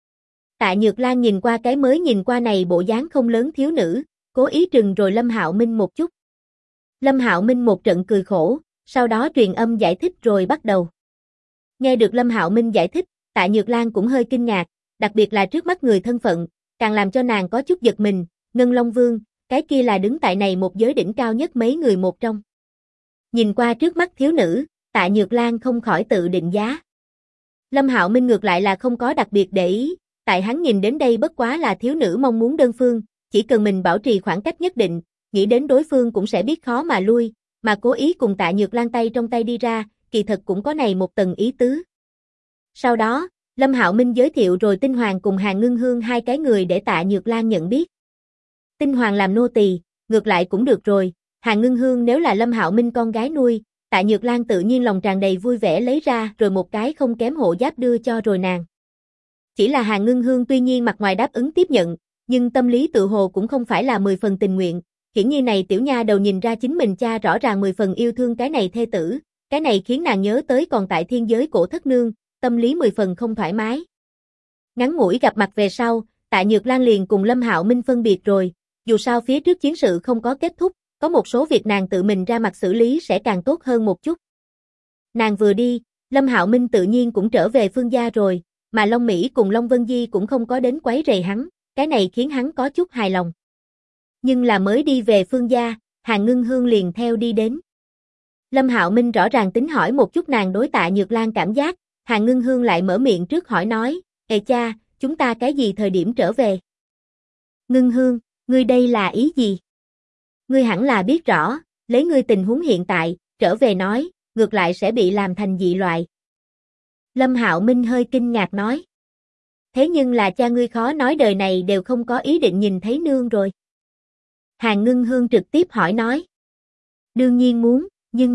Tạ Nhược Lan nhìn qua cái mới nhìn qua này bộ dáng không lớn thiếu nữ, cố ý trừng rồi Lâm Hạo Minh một chút. Lâm Hạo Minh một trận cười khổ, sau đó truyền âm giải thích rồi bắt đầu. Nghe được Lâm Hạo Minh giải thích, Tạ Nhược Lan cũng hơi kinh ngạc, đặc biệt là trước mắt người thân phận, càng làm cho nàng có chút giật mình, Ngân Long Vương, cái kia là đứng tại này một giới đỉnh cao nhất mấy người một trong. Nhìn qua trước mắt thiếu nữ, Tạ Nhược Lan không khỏi tự định giá. Lâm Hạo Minh ngược lại là không có đặc biệt để ý, tại hắn nhìn đến đây bất quá là thiếu nữ mong muốn đơn phương, chỉ cần mình bảo trì khoảng cách nhất định, nghĩ đến đối phương cũng sẽ biết khó mà lui, mà cố ý cùng Tạ Nhược Lan tay trong tay đi ra, kỳ thật cũng có này một tầng ý tứ. Sau đó, Lâm Hạo Minh giới thiệu rồi Tinh Hoàng cùng Hàn Ngưng Hương hai cái người để Tạ Nhược Lan nhận biết. Tinh Hoàng làm nô tỳ, ngược lại cũng được rồi, Hàn Ngưng Hương nếu là Lâm Hạo Minh con gái nuôi, Tạ Nhược Lan tự nhiên lòng tràn đầy vui vẻ lấy ra rồi một cái không kém hộ giáp đưa cho rồi nàng. Chỉ là Hàn Ngưng Hương tuy nhiên mặt ngoài đáp ứng tiếp nhận, nhưng tâm lý tự hồ cũng không phải là 10 phần tình nguyện, hiển nhiên này tiểu nha đầu nhìn ra chính mình cha rõ ràng 10 phần yêu thương cái này thê tử, cái này khiến nàng nhớ tới còn tại thiên giới cổ thất nương, tâm lý 10 phần không thoải mái. Ngắn ngủi gặp mặt về sau, Tạ Nhược Lan liền cùng Lâm Hạo Minh phân biệt rồi, dù sao phía trước chiến sự không có kết thúc, có một số việc nàng tự mình ra mặt xử lý sẽ càng tốt hơn một chút. Nàng vừa đi, Lâm Hạo Minh tự nhiên cũng trở về Phương gia rồi, mà Long Mỹ cùng Long Vân Di cũng không có đến quấy rầy hắn, cái này khiến hắn có chút hài lòng. Nhưng là mới đi về Phương gia, Hàn Ngưng Hương liền theo đi đến. Lâm Hạo Minh rõ ràng tính hỏi một chút nàng đối Tạ Nhược Lan cảm giác, Hàn Ngưng Hương lại mở miệng trước hỏi nói, ê cha, chúng ta cái gì thời điểm trở về? Ngưng Hương, ngươi đây là ý gì? Ngươi hẳn là biết rõ, lấy ngươi tình huống hiện tại, trở về nói, ngược lại sẽ bị làm thành dị loại. Lâm Hạo Minh hơi kinh ngạc nói. Thế nhưng là cha ngươi khó nói đời này đều không có ý định nhìn thấy nương rồi. Hàn Ngưng Hương trực tiếp hỏi nói. Đương nhiên muốn, nhưng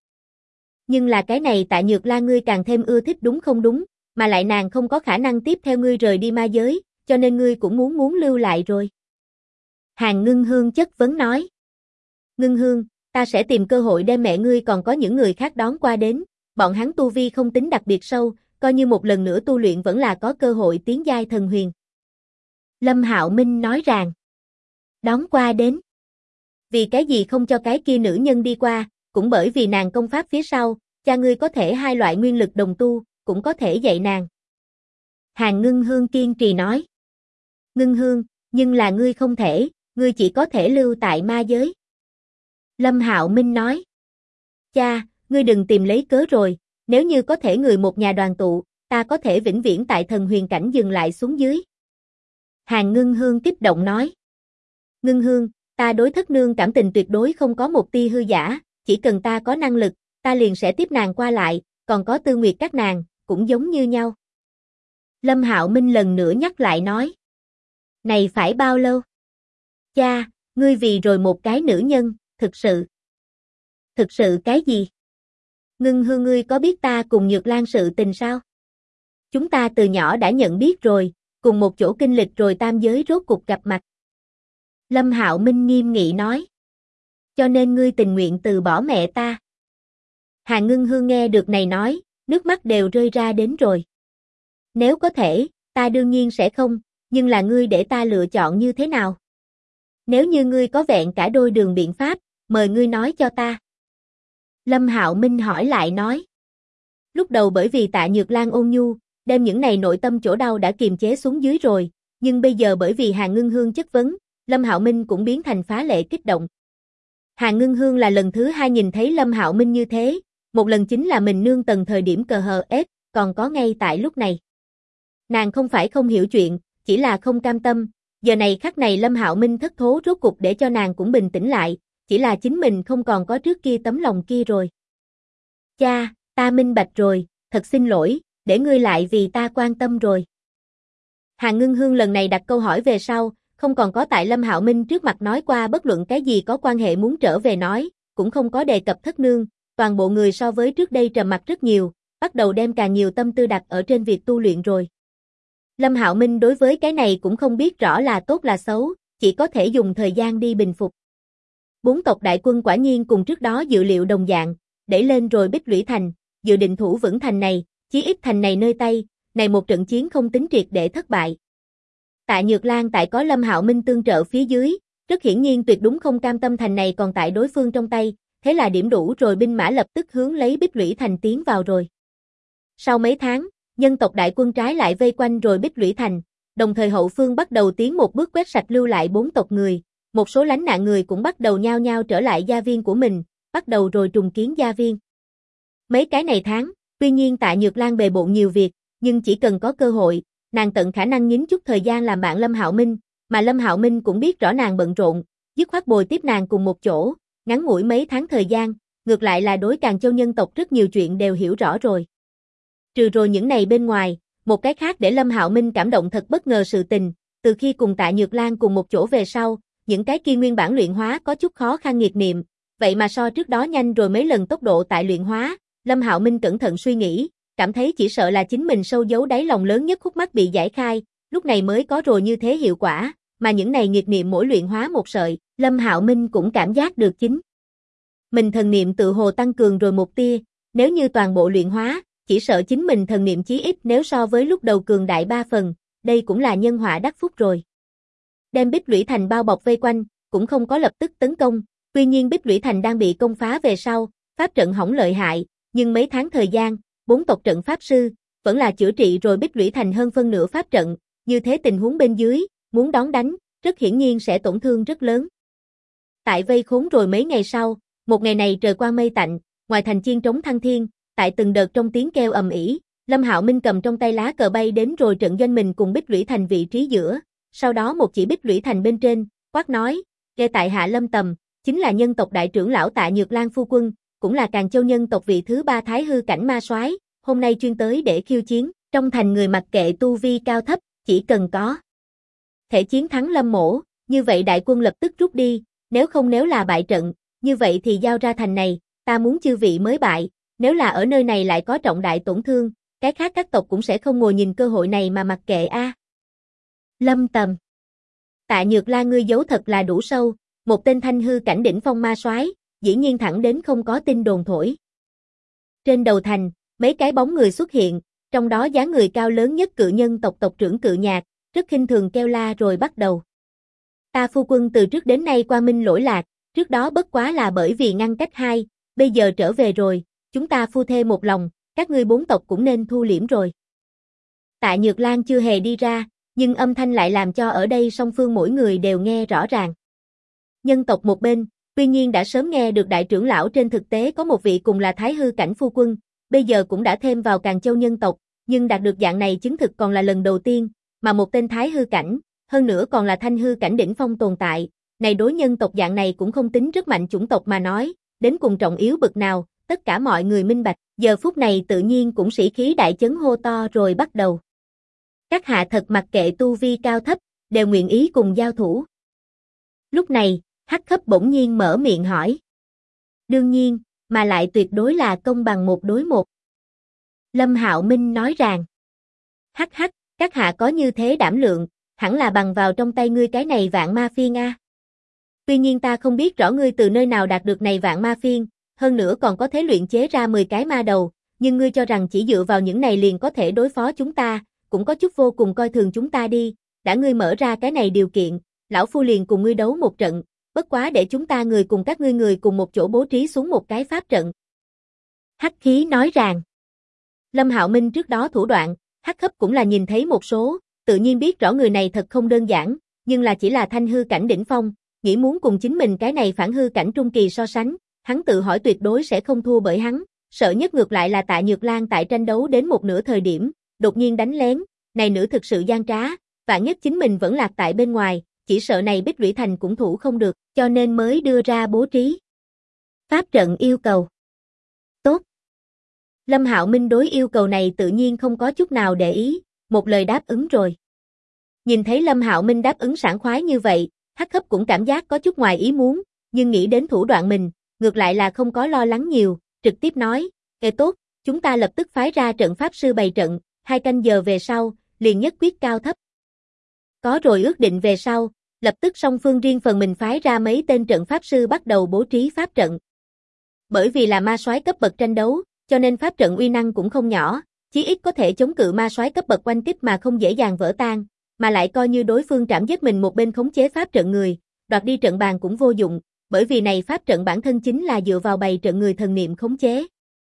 là cái này Tạ Nhược Lan ngươi càng thêm ưa thích đúng không đúng, mà lại nàng không có khả năng tiếp theo ngươi rời đi ma giới, cho nên ngươi cũng muốn lưu lại rồi. Hàn Ngưng Hương chất vấn nói. Ngưng Hương, ta sẽ tìm cơ hội đem mẹ ngươi còn có những người khác đón qua đến, bọn hắn tu vi không tính đặc biệt sâu, coi như một lần nữa tu luyện vẫn là có cơ hội tiến giai thần huyền. Lâm Hạo Minh nói rằng, đón qua đến. Vì cái gì không cho cái kia nữ nhân đi qua, cũng bởi vì nàng công pháp phía sau, cha ngươi có thể hai loại nguyên lực đồng tu, cũng có thể dạy nàng. Hàn Ngưng Hương kiên trì nói. Ngưng Hương, nhưng là ngươi không thể, ngươi chỉ có thể lưu tại ma giới. Lâm Hạo Minh nói. Cha, ngươi đừng tìm lấy cớ rồi, nếu như có thể người một nhà đoàn tụ, ta có thể vĩnh viễn tại thần huyền cảnh dừng lại xuống dưới. Hàn Ngưng Hương kích động nói. Ngưng Hương, Ta đối thất nương cảm tình tuyệt đối không có một tia hư giả, chỉ cần ta có năng lực, ta liền sẽ tiếp nàng qua lại, còn có Tư Nguyệt các nàng, cũng giống như nhau. Lâm Hạo Minh lần nữa nhắc lại nói. Này phải bao lâu? Cha, ngươi vì rồi một cái nữ nhân, thực sự cái gì? Ngưng Hương ngươi có biết ta cùng Nhược Lan sự tình sao? Chúng ta từ nhỏ đã nhận biết rồi, cùng một chỗ kinh lịch rồi tam giới rốt cục gặp mặt. Lâm Hạo Minh nghiêm nghị nói. Cho nên ngươi tình nguyện từ bỏ mẹ ta. Hà Ngưng Hương nghe được này nói, nước mắt đều rơi ra đến rồi. Nếu có thể, ta đương nhiên sẽ không, nhưng là ngươi để ta lựa chọn như thế nào? Nếu như ngươi có vẹn cả đôi đường biện pháp, mời ngươi nói cho ta. Lâm Hạo Minh hỏi lại nói. Lúc đầu bởi vì Tạ Nhược Lan ôn nhu, đem những này nội tâm chỗ đau đã kiềm chế xuống dưới rồi, nhưng bây giờ bởi vì Hà Ngưng Hương chất vấn, Lâm Hạo Minh cũng biến thành phá lệ kích động. Hà Ngưng Hương là lần thứ hai nhìn thấy Lâm Hạo Minh như thế, một lần chính là mình nương tần thời điểm cờ hờ ép, còn có ngay tại lúc này. Nàng không phải không hiểu chuyện, chỉ là không cam tâm, giờ này khắc này Lâm Hạo Minh thất thố rốt cục để cho nàng cũng bình tĩnh lại, chỉ là chính mình không còn có trước kia tấm lòng kia rồi. Cha, ta minh bạch rồi, thật xin lỗi, để ngươi lại vì ta quan tâm rồi. Hà Ngưng Hương lần này đặt câu hỏi về sau, không còn có tại Lâm Hạo Minh trước mặt nói qua bất luận cái gì có quan hệ muốn trở về nói, cũng không có đề cập thất nương, toàn bộ người so với trước đây trầm mặc rất nhiều, bắt đầu đem càng nhiều tâm tư đặt ở trên việc tu luyện rồi. Lâm Hạo Minh đối với cái này cũng không biết rõ là tốt là xấu, chỉ có thể dùng thời gian đi bình phục. Bốn tộc đại quân quả nhiên cùng trước đó dự liệu đồng dạng, đẩy lên rồi Bích Lũy Thành, dự định thủ vững thành này, chí ít thành này nơi tay, này một trận chiến không tính triệt để thất bại. Tạ Nhược Lan tại có Lâm Hạo Minh tương trợ phía dưới, rất hiển nhiên tuyệt đúng không cam tâm thành này còn tại đối phương trong tay, thế là điểm đủ rồi binh mã lập tức hướng lấy Bích Lũy Thành tiến vào rồi. Sau mấy tháng, nhân tộc đại quân trái lại vây quanh rồi Bích Lũy Thành, đồng thời hậu phương bắt đầu tiến một bước quét sạch lưu lại bốn tộc người, một số lánh nạn người cũng bắt đầu nhao nhao trở lại gia viên của mình, bắt đầu rồi trùng kiến gia viên. Mấy cái này tháng, tuy nhiên Tạ Nhược Lan bề bộn nhiều việc, nhưng chỉ cần có cơ hội, nàng tận khả năng nhín chút thời gian làm bạn Lâm Hạo Minh, mà Lâm Hạo Minh cũng biết rõ nàng bận rộn, dứt khoát bồi tiếp nàng cùng một chỗ, ngắn ngủi mấy tháng thời gian, ngược lại là đối Càn Châu nhân tộc rất nhiều chuyện đều hiểu rõ rồi. Trừ rồi những này bên ngoài, một cái khác để Lâm Hạo Minh cảm động thật bất ngờ sự tình, từ khi cùng Tạ Nhược Lan cùng một chỗ về sau, những cái kia nguyên bản luyện hóa có chút khó khăn nghiệt niệm, vậy mà so trước đó nhanh rồi mấy lần tốc độ tại luyện hóa, Lâm Hạo Minh cẩn thận suy nghĩ, cảm thấy chỉ sợ là chính mình sâu giấu đáy lòng lớn nhất khúc mắc bị giải khai, lúc này mới có rồi như thế hiệu quả, mà những này nghiệt niệm mỗi luyện hóa một sợi, Lâm Hạo Minh cũng cảm giác được chính mình thần niệm tự hồ tăng cường rồi một tia, nếu như toàn bộ luyện hóa, chỉ sợ chính mình thần niệm chí ít nếu so với lúc đầu cường đại 3 phần, đây cũng là nhân họa đắc phúc rồi. Đem Bích Lũy Thành bao bọc vây quanh, cũng không có lập tức tấn công, tuy nhiên Bích Lũy Thành đang bị công phá về sau, pháp trận hỏng lợi hại, nhưng mấy tháng thời gian, bốn tộc trận pháp sư, vẫn là chữa trị rồi Bích Lũy Thành hơn phân nửa pháp trận, như thế tình huống bên dưới, muốn đón đánh, rất hiển nhiên sẽ tổn thương rất lớn. Tại vây khốn rồi mấy ngày sau, một ngày này trời quang mây tạnh, ngoài thành chiên trống thăng thiên, tại từng đợt trong tiếng kêu ầm ĩ, Lâm Hạo Minh cầm trong tay lá cờ bay đến rồi trận doanh mình cùng Bích Lũy Thành vị trí giữa, sau đó một chỉ Bích Lũy Thành bên trên, quát nói, "Kê tại hạ Lâm Tầm, chính là nhân tộc đại trưởng lão Tạ Nhược Lan phu quân, cũng là Càn Châu nhân tộc vị thứ 3 thái hư cảnh ma soái, hôm nay chuyên tới để khiêu chiến, trong thành người mặc kệ tu vi cao thấp, chỉ cần có thể chiến thắng Lâm mỗ, như vậy đại quân lập tức rút đi, nếu là bại trận, như vậy thì giao ra thành này, ta muốn chư vị mới bại, nếu là ở nơi này lại có trọng đại tổn thương, cái khác các tộc cũng sẽ không ngồi nhìn cơ hội này mà mặc kệ a." Lâm Tầm, Tạ Nhược Lan ngươi giấu thật là đủ sâu, một tên thanh hư cảnh đỉnh phong ma soái, dĩ nhiên thẳng đến không có tin đồn thổi. Trên đầu thành, mấy cái bóng người xuất hiện, trong đó dáng người cao lớn nhất cự nhân tộc tộc trưởng Cự Nhạc, rất khinh thường kêu la rồi bắt đầu. "Ta phu quân từ trước đến nay qua minh lỗi lạc, trước đó bất quá là bởi vì ngăn cách hai, bây giờ trở về rồi, chúng ta phu thê một lòng, các ngươi bốn tộc cũng nên thu liễm rồi." Tạ Nhược Lan chưa hề đi ra, nhưng âm thanh lại làm cho ở đây song phương mỗi người đều nghe rõ ràng. Nhân tộc một bên, tuy nhiên đã sớm nghe được đại trưởng lão trên thực tế có một vị cùng là thái hư cảnh phu quân, bây giờ cũng đã thêm vào Càn Châu nhân tộc, nhưng đạt được dạng này chứng thực còn là lần đầu tiên, mà một tên thái hư cảnh, hơn nữa còn là thanh hư cảnh đỉnh phong tồn tại, này đối nhân tộc dạng này cũng không tính rất mạnh chủng tộc mà nói, đến cùng trọng yếu bực nào, tất cả mọi người minh bạch, giờ phút này tự nhiên cũng sĩ khí đại chấn hô to rồi bắt đầu. Các hạ thật mặc kệ tu vi cao thấp, đều nguyện ý cùng giao thủ. Lúc này, Hắc Khấp bỗng nhiên mở miệng hỏi. Đương nhiên, mà lại tuyệt đối là công bằng 1 đối 1. Lâm Hạo Minh nói rằng. Hắc hắc, các hạ có như thế đảm lượng, hẳn là bằng vào trong tay ngươi cái này vạn ma phiên a. Tuy nhiên ta không biết rõ ngươi từ nơi nào đạt được này vạn ma phiên, hơn nữa còn có thể luyện chế ra 10 cái ma đầu, nhưng ngươi cho rằng chỉ dựa vào những này liền có thể đối phó chúng ta, cũng có chút vô cùng coi thường chúng ta đi, đã ngươi mở ra cái này điều kiện, lão phu liền cùng ngươi đấu một trận, bất quá để chúng ta người cùng các ngươi người cùng một chỗ bố trí xuống một cái pháp trận. Hắc Khí nói rằng. Lâm Hạo Minh trước đó thủ đoạn, Hắc Khấp cũng là nhìn thấy một số, tự nhiên biết rõ người này thật không đơn giản, nhưng là chỉ là thanh hư cảnh đỉnh phong, nghĩ muốn cùng chính mình cái này phản hư cảnh trung kỳ so sánh, hắn tự hỏi tuyệt đối sẽ không thua bởi hắn, sợ nhất ngược lại là Tạ Nhược Lan tại tranh đấu đến một nửa thời điểm, đột nhiên đánh lén, này nữ thực sự gian trá, vạn nhất chính mình vẫn lạc tại bên ngoài, chỉ sợ này Bích Lũy Thành cũng thủ không được, cho nên mới đưa ra bố trí pháp trận yêu cầu. Tốt. Lâm Hạo Minh đối yêu cầu này tự nhiên không có chút nào để ý, một lời đáp ứng rồi. Nhìn thấy Lâm Hạo Minh đáp ứng sảng khoái như vậy, Hắc Khấp cũng cảm giác có chút ngoài ý muốn, nhưng nghĩ đến thủ đoạn mình, ngược lại là không có lo lắng nhiều, trực tiếp nói, tốt, chúng ta lập tức phái ra trận pháp sư bày trận, 2 canh giờ về sau, liền nhất quyết cao thấp. Có rồi ước định về sau, lập tức song phương riêng phần mình phái ra mấy tên trận pháp sư bắt đầu bố trí pháp trận. Bởi vì là ma soái cấp bậc tranh đấu, cho nên pháp trận uy năng cũng không nhỏ, chí ít có thể chống cự ma soái cấp bậc oanh kích mà không dễ dàng vỡ tan, mà lại coi như đối phương trảm giết mình một bên khống chế pháp trận người, đoạt đi trận bàn cũng vô dụng, bởi vì này pháp trận bản thân chính là dựa vào bày trận người thần niệm khống chế.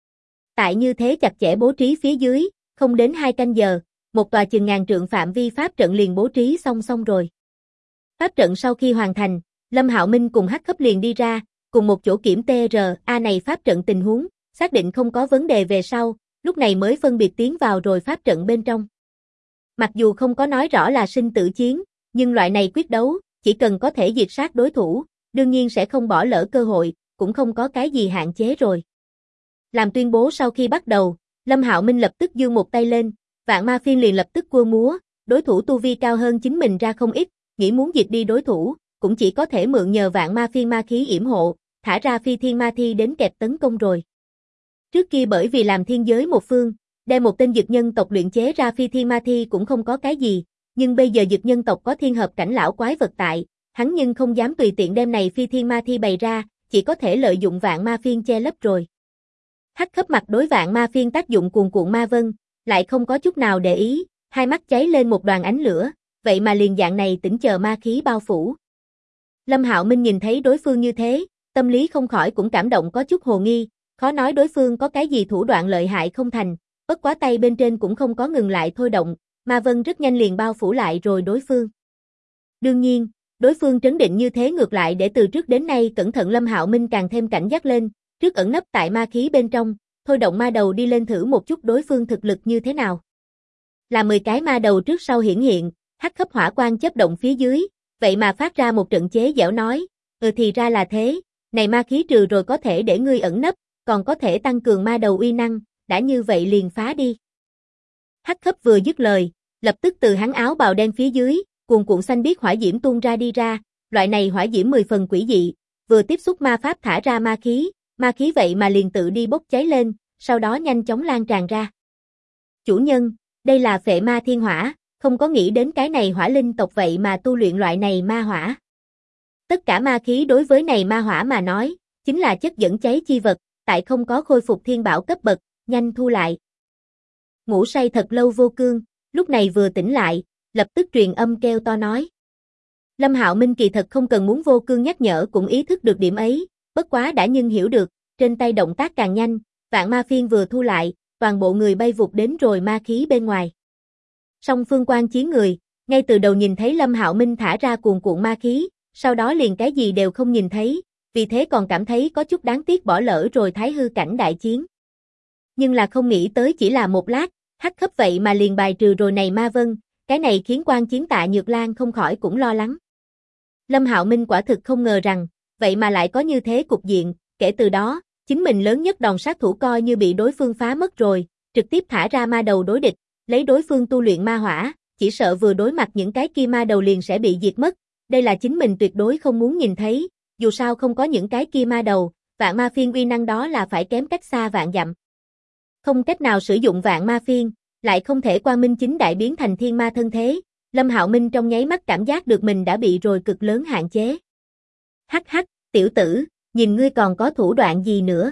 Tại như thế chặt chẽ bố trí phía dưới, không đến 2 canh giờ, một tòa chừng ngàn trượng phạm vi pháp trận liền bố trí xong rồi. Pháp trận sau khi hoàn thành, Lâm Hạo Minh cùng Hắc Khấp liền đi ra, cùng một chỗ kiểm TRA này pháp trận tình huống, xác định không có vấn đề về sau, lúc này mới phân biệt tiến vào rồi pháp trận bên trong. Mặc dù không có nói rõ là sinh tử chiến, nhưng loại này quyết đấu, chỉ cần có thể diệt sát đối thủ, đương nhiên sẽ không bỏ lỡ cơ hội, cũng không có cái gì hạn chế rồi. Làm tuyên bố sau khi bắt đầu, Lâm Hạo Minh lập tức giương một tay lên, vạn ma phiên liền lập tức cua múa, đối thủ tu vi cao hơn chính mình ra không ít, nghĩ muốn diệt đi đối thủ, cũng chỉ có thể mượn nhờ vạn ma phiên ma khí yểm hộ, thả ra phi thiên ma thi đến kẹp tấn công rồi. Trước kia bởi vì làm thiên giới một phương, đem một tên dực nhân tộc luyện chế ra phi thiên ma thi cũng không có cái gì, nhưng bây giờ dực nhân tộc có thiên hợp cảnh lão quái vật tại, hắn nhưng không dám tùy tiện đem này phi thiên ma thi bày ra, chỉ có thể lợi dụng vạn ma phiên che lấp rồi. Hắc Khấp mặt đối vạn ma phiên tác dụng cuồn cuộn ma vân, lại không có chút nào để ý, hai mắt cháy lên một đoàn ánh lửa, vậy mà liền dạng này tĩnh chờ ma khí bao phủ. Lâm Hạo Minh nhìn thấy đối phương như thế, tâm lý không khỏi cũng cảm động có chút hồ nghi, khó nói đối phương có cái gì thủ đoạn lợi hại không thành, bất quá tay bên trên cũng không có ngừng lại thôi động, ma vân rất nhanh liền bao phủ lại rồi đối phương. Đương nhiên, đối phương trấn định như thế ngược lại để từ trước đến nay cẩn thận Lâm Hạo Minh càng thêm cảnh giác lên, trước ẩn nấp tại ma khí bên trong, thôi động ma đầu đi lên thử một chút đối phương thực lực như thế nào. Là 10 cái ma đầu trước sau hiển hiện, Hắc Khấp hỏa quang chớp động phía dưới, vậy mà phát ra một trận chế giễu nói, thì ra là thế, này ma khí trừ rồi có thể để ngươi ẩn nấp, còn có thể tăng cường ma đầu uy năng, đã như vậy liền phá đi. Hắc Khấp vừa dứt lời, lập tức từ hắn áo bào đen phía dưới, cuồn cuộn xanh biếc hỏa diễm tuôn ra đi ra, loại này hỏa diễm 10 phần quỷ dị, vừa tiếp xúc ma pháp thả ra ma khí vậy mà liền tự đi bốc cháy lên, sau đó nhanh chóng lan tràn ra. Chủ nhân, đây là phệ ma thiên hỏa, không có nghĩ đến cái này hỏa linh tộc vậy mà tu luyện loại này ma hỏa. Tất cả ma khí đối với này ma hỏa mà nói, chính là chất dẫn cháy chi vật, tại không có khôi phục thiên bảo cấp bậc, nhanh thu lại. Ngủ say thật lâu Vô Cương, lúc này vừa tỉnh lại, lập tức truyền âm kêu to nói. Lâm Hạo Minh kỳ thật không cần muốn Vô Cương nhắc nhở cũng ý thức được điểm ấy, bất quá đã nhưng hiểu được, trên tay động tác càng nhanh, vạn ma phiên vừa thu lại, toàn bộ người bay vụt đến rồi ma khí bên ngoài. Song phương quan chiến người, ngay từ đầu nhìn thấy Lâm Hạo Minh thả ra cuồn cuộn ma khí, sau đó liền cái gì đều không nhìn thấy, vì thế còn cảm thấy có chút đáng tiếc bỏ lỡ rồi thái hư cảnh đại chiến. Nhưng là không nghĩ tới chỉ là một lát, Hắc Khấp vậy mà liền bài trừ rồi này ma vân, cái này khiến quan chiến Tạ Nhược Lan không khỏi cũng lo lắng. Lâm Hạo Minh quả thực không ngờ rằng, vậy mà lại có như thế cục diện, kể từ đó, chính mình lớn nhất đòn sát thủ coi như bị đối phương phá mất rồi, trực tiếp thả ra ma đầu đối địch, lấy đối phương tu luyện ma hỏa, chỉ sợ vừa đối mặt những cái kia ma đầu liền sẽ bị diệt mất, đây là chính mình tuyệt đối không muốn nhìn thấy, dù sao không có những cái kia ma đầu, vạn ma phiên uy năng đó là phải kém cách xa vạn dặm. Không cách nào sử dụng vạn ma phiên, lại không thể quang minh chính đại biến thành thiên ma thân thế, Lâm Hạo Minh trong nháy mắt cảm giác được mình đã bị rồi cực lớn hạn chế. Hắc hắc, tiểu tử, nhìn ngươi còn có thủ đoạn gì nữa.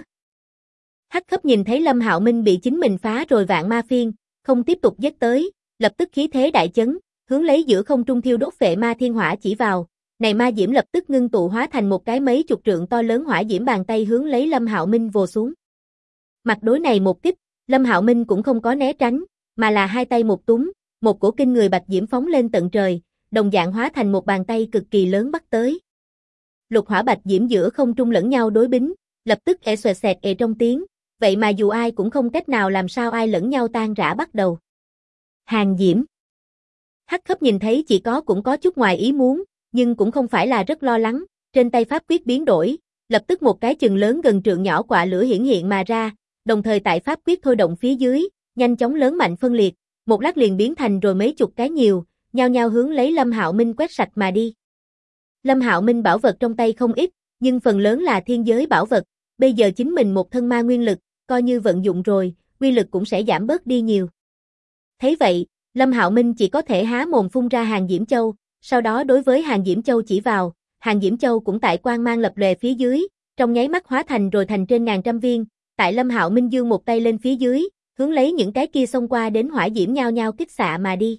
Hắc Khấp nhìn thấy Lâm Hạo Minh bị chính mình phá rồi vạn ma phiên, không tiếp tục giết tới, lập tức khí thế đại chấn, hướng lấy giữa không trung thiêu đốt phệ ma thiên hỏa chỉ vào, này ma diễm lập tức ngưng tụ hóa thành một cái mấy chục trượng to lớn hỏa diễm bàn tay hướng lấy Lâm Hạo Minh vồ xuống. Mặt đối này một kích, Lâm Hạo Minh cũng không có né tránh, mà là hai tay một túm, một cổ kinh người bạch diễm phóng lên tận trời, đồng dạng hóa thành một bàn tay cực kỳ lớn bắt tới. Lục hỏa bạch diễm giữa không trung lẫn nhau đối bính, lập tức xoẹt xẹt trong tiếng, vậy mà dù ai cũng không cách nào làm sao ai lẫn nhau tan rã bắt đầu. Hàng diễm. Hắc Khấp nhìn thấy chỉ có cũng có chút ngoài ý muốn, nhưng cũng không phải là rất lo lắng, trên tay pháp quyết biến đổi, lập tức một cái chừng lớn gần trượng nhỏ quạ lửa hiển hiện mà ra, đồng thời tại pháp quyết thôi động phía dưới, nhanh chóng lớn mạnh phân liệt, một lát liền biến thành rồi mấy chục cái nhiều, nhao nhao hướng lấy Lâm Hạo Minh quét sạch mà đi. Lâm Hạo Minh bảo vật trong tay không ít, nhưng phần lớn là thiên giới bảo vật, bây giờ chính mình một thân ma nguyên lực, coi như vận dụng rồi, uy lực cũng sẽ giảm bớt đi nhiều. Thấy vậy, Lâm Hạo Minh chỉ có thể há mồm phun ra hàng diễm châu, sau đó đối với hàng diễm châu chỉ vào, hàng diễm châu cũng tại quang mang lập lòe phía dưới, trong nháy mắt hóa thành rồi thành trên ngàn trăm viên, tại Lâm Hạo Minh dương một tay lên phía dưới, hướng lấy những cái kia xông qua đến hỏa diễm nhao nhao kích xạ mà đi.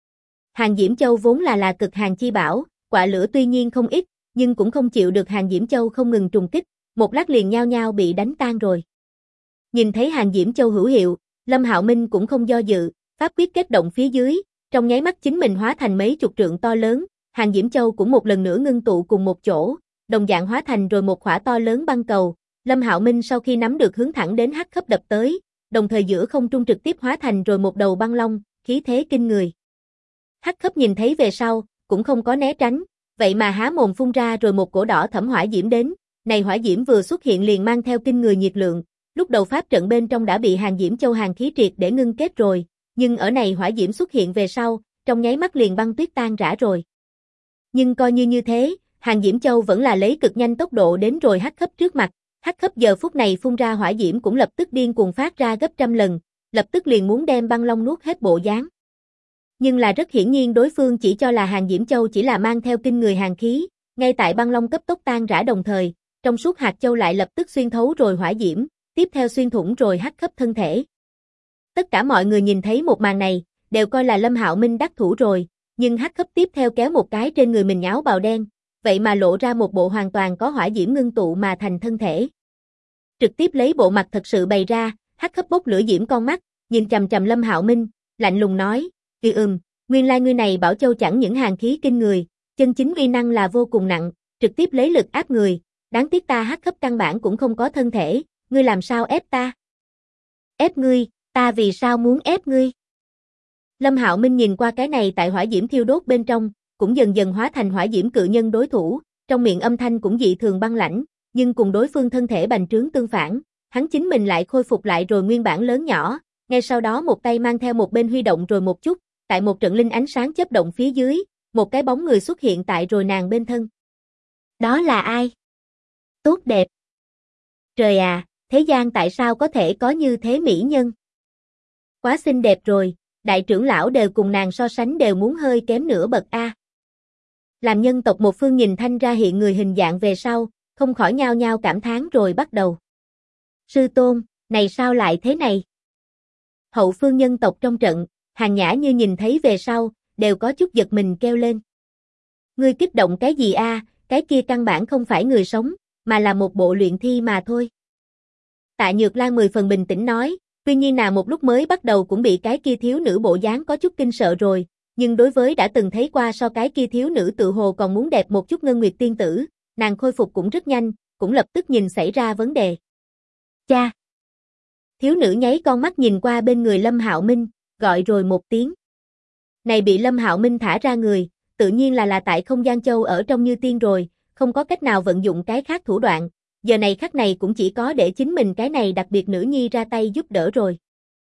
Hàng diễm châu vốn là cực hàng chi bảo, quạ lửa tuy nhiên không ít, nhưng cũng không chịu được hàng diễm châu không ngừng trùng kích, một lát liền nhao nhao bị đánh tan rồi. Nhìn thấy hàng diễm châu hữu hiệu, Lâm Hạo Minh cũng không do dự, pháp quyết kết động phía dưới, trong nháy mắt chính mình hóa thành mấy chục trượng to lớn, hàng diễm châu cũng một lần nữa ngưng tụ cùng một chỗ, đồng dạng hóa thành rồi một khỏa to lớn băng cầu. Lâm Hạo Minh sau khi nắm được hướng thẳng đến Hắc Khấp đập tới, đồng thời giữa không trung trực tiếp hóa thành rồi một đầu băng long, khí thế kinh người. Hắc Khấp nhìn thấy về sau, cũng không có né tránh, vậy mà há mồm phun ra rồi một cổ đỏ thẫm hỏa diễm đến, này hỏa diễm vừa xuất hiện liền mang theo kinh người nhiệt lượng, lúc đầu pháp trận bên trong đã bị hàng diễm châu hàng khí triệt để ngưng kết rồi, nhưng ở này hỏa diễm xuất hiện về sau, trong nháy mắt liền băng tuyết tan rã rồi. Nhưng coi như thế, hàng diễm châu vẫn là lấy cực nhanh tốc độ đến rồi Hắc Khấp trước mặt. Hắc Khấp giờ phút này phun ra hỏa diễm cũng lập tức điên cuồng phát ra gấp trăm lần, lập tức liền muốn đem băng long nuốt hết bộ dáng. Nhưng là rất hiển nhiên đối phương chỉ cho là hàng diễm châu chỉ là mang theo kinh người hàn khí, ngay tại băng long cấp tốc tan rã đồng thời, trong suốt hạt châu lại lập tức xuyên thấu rồi hỏa diễm, tiếp theo xuyên thủng rồi Hắc Khấp thân thể. Tất cả mọi người nhìn thấy một màn này, đều coi là Lâm Hạo Minh đắc thủ rồi, nhưng Hắc Khấp tiếp theo kéo một cái trên người mình áo bào đen, vậy mà lộ ra một bộ hoàn toàn có hỏa diễm ngưng tụ mà thành thân thể. Trực tiếp lấy bộ mặt thật sự bày ra, Hắc Khấp bốc lửa diễm con mắt, nhìn chằm chằm Lâm Hạo Minh, lạnh lùng nói, nguyên lai ngươi này bảo châu chẳng những hàn khí kinh người, chân chính uy năng là vô cùng nặng, trực tiếp lấy lực áp người, đáng tiếc ta Hắc Khấp căn bản cũng không có thân thể, ngươi làm sao ép ta? Ép ngươi, ta vì sao muốn ép ngươi? Lâm Hạo Minh nhìn qua cái này tại hỏa diễm thiêu đốt bên trong, cũng dần dần hóa thành hỏa diễm cự nhân đối thủ, trong miệng âm thanh cũng dị thường băng lãnh, nhưng cùng đối phương thân thể bành trướng tương phản, hắn chính mình lại khôi phục lại rồi nguyên bản lớn nhỏ, ngay sau đó một tay mang theo một bên huy động rồi một chút, tại một trận linh ánh sáng chớp động phía dưới, một cái bóng người xuất hiện tại rồi nàng bên thân. Đó là ai? Tốt đẹp. Trời à, thế gian tại sao có thể có như thế mỹ nhân? Quá xinh đẹp rồi, đại trưởng lão đều cùng nàng so sánh đều muốn hơi kém nửa bậc a. Làm nhân tộc một phương nhìn Thanh ra hiện người hình dạng về sau, không khỏi nhao nhao cảm thán rồi bắt đầu. Sư tôn, này sao lại thế này? Hậu phương nhân tộc trong trận, Hàng Nhã như nhìn thấy về sau, đều có chút giật mình kêu lên. Ngươi kích động cái gì a? Cái kia căn bản không phải người sống, mà là một bộ luyện thi mà thôi. Tạ Nhược Lan 10 phần bình tĩnh nói, tuy nhiên nàng một lúc mới bắt đầu cũng bị cái kia thiếu nữ bộ dáng có chút kinh sợ rồi, nhưng đối với đã từng thấy qua so cái kia thiếu nữ tự hồ còn muốn đẹp một chút Ngân Nguyệt tiên tử, nàng khôi phục cũng rất nhanh, cũng lập tức nhìn xảy ra vấn đề. Cha! Thiếu nữ nháy con mắt nhìn qua bên người Lâm Hạo Minh, gọi rồi một tiếng. Này bị Lâm Hạo Minh thả ra người, tự nhiên là tại không gian châu ở trong Như Tiên rồi, không có cách nào vận dụng cái khác thủ đoạn, giờ này khắc này cũng chỉ có để chính mình cái này đặc biệt nữ nhi ra tay giúp đỡ rồi.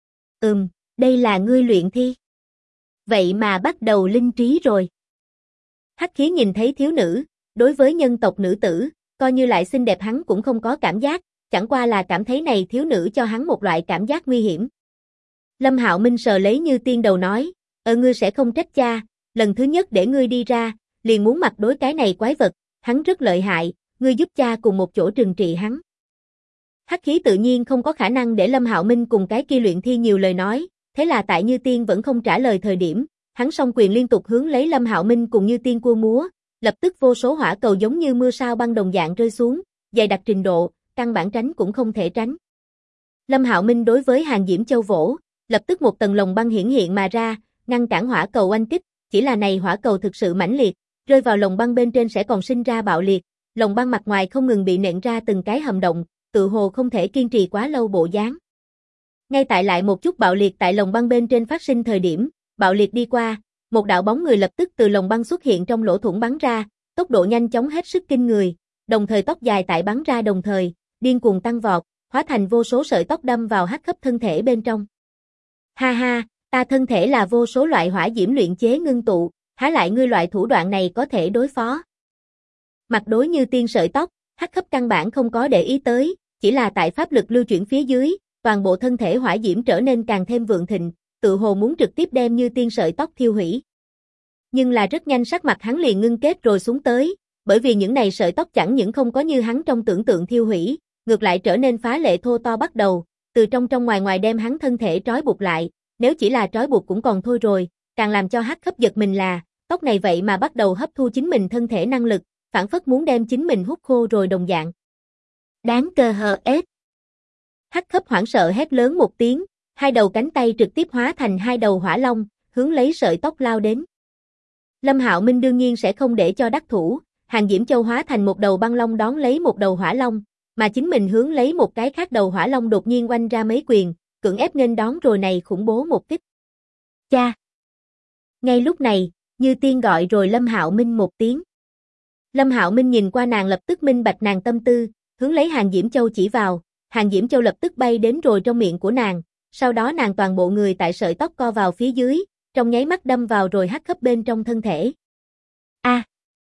Đây là ngươi luyện thi. Vậy mà bắt đầu linh trí rồi. Hắc Khí nhìn thấy thiếu nữ, đối với nhân tộc nữ tử, coi như lại xinh đẹp hắn cũng không có cảm giác, chẳng qua là cảm thấy này thiếu nữ cho hắn một loại cảm giác nguy hiểm. Lâm Hạo Minh sờ lấy Như Tiên đầu nói, ngươi sẽ không trách cha, lần thứ nhất để ngươi đi ra, liền muốn mặt đối cái này quái vật, hắn rất lợi hại, ngươi giúp cha cùng một chỗ trừng trị hắn. Hắc Khí tự nhiên không có khả năng để Lâm Hạo Minh cùng cái kia luyện thi nhiều lời nói, thế là tại Như Tiên vẫn không trả lời thời điểm, hắn song quyền liên tục hướng lấy Lâm Hạo Minh cùng Như Tiên cua múa, lập tức vô số hỏa cầu giống như mưa sao băng đồng dạng rơi xuống, dày đặc trình độ, căn bản tránh cũng không thể tránh. Lâm Hạo Minh đối với Hàng Diễm Châu vỗ, lập tức một tầng lồng băng hiển hiện mà ra, ngăn cản hỏa cầu oanh kích, chỉ là này hỏa cầu thực sự mãnh liệt, rơi vào lồng băng bên trên sẽ còn sinh ra bạo liệt, lồng băng mặt ngoài không ngừng bị nện ra từng cái hầm động, tự hồ không thể kiên trì quá lâu bộ dáng. Ngay tại lại một chút bạo liệt tại lồng băng bên trên phát sinh thời điểm, bạo liệt đi qua, một đạo bóng người lập tức từ lồng băng xuất hiện trong lỗ thủng bắn ra, tốc độ nhanh chóng hết sức kinh người, đồng thời tóc dài tại bắn ra đồng thời, điên cuồng tăng vọt, hóa thành vô số sợi tóc đâm vào Hắc Khấp thân thể bên trong. Ha ha, ta thân thể là vô số loại hỏa diễm luyện chế ngưng tụ, há lại ngươi loại thủ đoạn này có thể đối phó. Mặt đối Như Tiên sợi tóc, Hắc Khấp căn bản không có để ý tới, chỉ là tại pháp lực lưu chuyển phía dưới, toàn bộ thân thể hỏa diễm trở nên càng thêm vượng thịnh, tự hồ muốn trực tiếp đem Như Tiên sợi tóc thiêu hủy. Nhưng là rất nhanh sắc mặt hắn liền ngưng kết rồi xuống tới, bởi vì những này sợi tóc chẳng những không có như hắn trong tưởng tượng thiêu hủy, ngược lại trở nên phá lệ thô to bắt đầu, từ trong ngoài ngoài đem hắn thân thể trói buộc lại, nếu chỉ là trói buộc cũng còn thôi rồi, càng làm cho Hắc Khấp giật mình là, tóc này vậy mà bắt đầu hấp thu chính mình thân thể năng lực, phản phất muốn đem chính mình hút khô rồi đồng dạng. Đáng cơ hờ ết. Hắc Khấp hoảng sợ hét lớn một tiếng, hai đầu cánh tay trực tiếp hóa thành hai đầu hỏa long, hướng lấy sợi tóc lao đến. Lâm Hạo Minh đương nhiên sẽ không để cho đắc thủ, Hàng Diễm Châu hóa thành một đầu băng long đón lấy một đầu hỏa long, mà chính mình hướng lấy một cái khác đầu hỏa long đột nhiên oanh ra mấy quyền, cưỡng ép nghênh đón rồi này khủng bố một kích. Cha! Ngay lúc này, Như Tiên gọi rồi Lâm Hạo Minh một tiếng. Lâm Hạo Minh nhìn qua nàng lập tức minh bạch nàng tâm tư, hướng lấy Hàng Diễm Châu chỉ vào, Hàng Diễm Châu lập tức bay đến rồi trong miệng của nàng, sau đó nàng toàn bộ người tại sợi tóc co vào phía dưới, trong nháy mắt đâm vào rồi Hắc Khấp bên trong thân thể. A!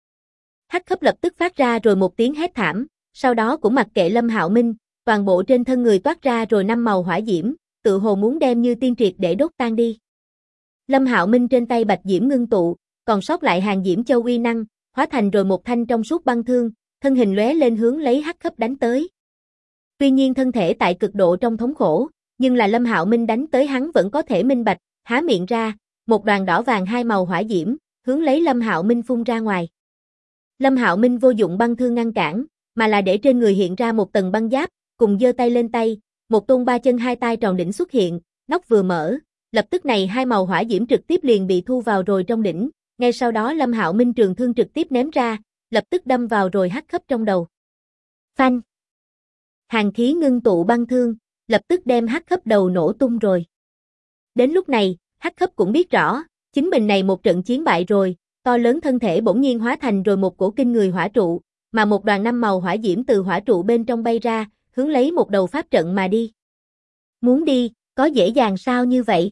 Hắc Khấp lập tức phát ra rồi một tiếng hét thảm, sau đó cũng mặc kệ Lâm Hạo Minh, toàn bộ trên thân người toát ra rồi 5 màu hỏa diễm, tự hồ muốn đem Như Tiên triệt để đốt tan đi. Lâm Hạo Minh trên tay bạch diễm ngưng tụ, còn sót lại Hàng Diễm Châu uy năng, hóa thành rồi một thanh trong suốt băng thương, thân hình lóe lên hướng lấy Hắc Khấp đánh tới. Tuy nhiên thân thể tại cực độ trong thống khổ, nhưng là Lâm Hạo Minh đánh tới hắn vẫn có thể minh bạch, há miệng ra, một đoàn đỏ vàng hai màu hỏa diễm, hướng lấy Lâm Hạo Minh phun ra ngoài. Lâm Hạo Minh vô dụng băng thương ngăn cản, mà là để trên người hiện ra một tầng băng giáp, cùng giơ tay lên tay, một tôn ba chân hai tay tròn đỉnh xuất hiện, nóc vừa mở, lập tức này hai màu hỏa diễm trực tiếp liền bị thu vào rồi trong đỉnh, ngay sau đó Lâm Hạo Minh trường thương trực tiếp ném ra, lập tức đâm vào rồi Hắc Khấp trong đầu. Phanh! Hàng khí ngưng tụ băng thương, lập tức đem Hắc Khấp đầu nổ tung rồi. Đến lúc này, Hắc Khấp cũng biết rõ, chính mình này một trận chiến bại rồi, to lớn thân thể bỗng nhiên hóa thành rồi một cổ kinh người hỏa trụ, mà một đoàn 5 màu hỏa diễm từ hỏa trụ bên trong bay ra, hướng lấy một đầu pháp trận mà đi. Muốn đi, có dễ dàng sao như vậy?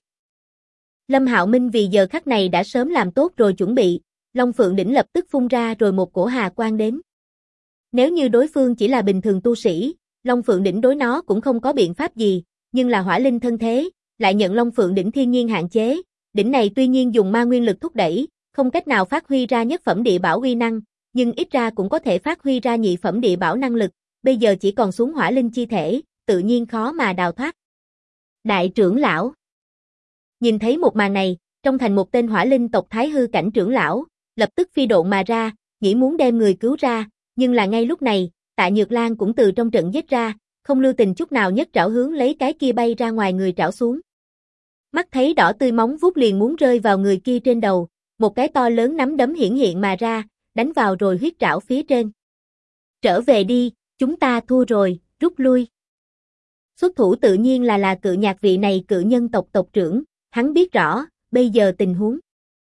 Lâm Hạo Minh vì giờ khắc này đã sớm làm tốt rồi chuẩn bị, Long Phượng đỉnh lập tức phun ra rồi một cổ hà quang đến. Nếu như đối phương chỉ là bình thường tu sĩ, Long Phượng đỉnh đối nó cũng không có biện pháp gì, nhưng là hỏa linh thân thế, lại nhận Long Phượng đỉnh thiên nhiên hạn chế, đỉnh này tuy nhiên dùng ma nguyên lực thúc đẩy, không cách nào phát huy ra nhất phẩm địa bảo uy năng, nhưng ít ra cũng có thể phát huy ra nhị phẩm địa bảo năng lực, bây giờ chỉ còn xuống hỏa linh chi thể, tự nhiên khó mà đào thoát. Đại trưởng lão nhìn thấy một màn này, trong thành một tên hỏa linh tộc Thái Hư cảnh trưởng lão, lập tức phi độn mà ra, nghĩ muốn đem người cứu ra, nhưng là ngay lúc này, Tạ Nhược Lan cũng từ trong trận giết ra, không lưu tình chút nào nhất trảo hướng lấy cái kia bay ra ngoài người trảo xuống. Mắt thấy đỏ tươi móng vuốt liền muốn rơi vào người kia trên đầu, một cái to lớn nắm đấm hiển hiện mà ra, đánh vào rồi huyết trảo phía trên. Trở về đi, chúng ta thua rồi, rút lui. Xuất thủ tự nhiên là Cự Nhạc vị này cự nhân tộc tộc trưởng, hắn biết rõ, bây giờ tình huống.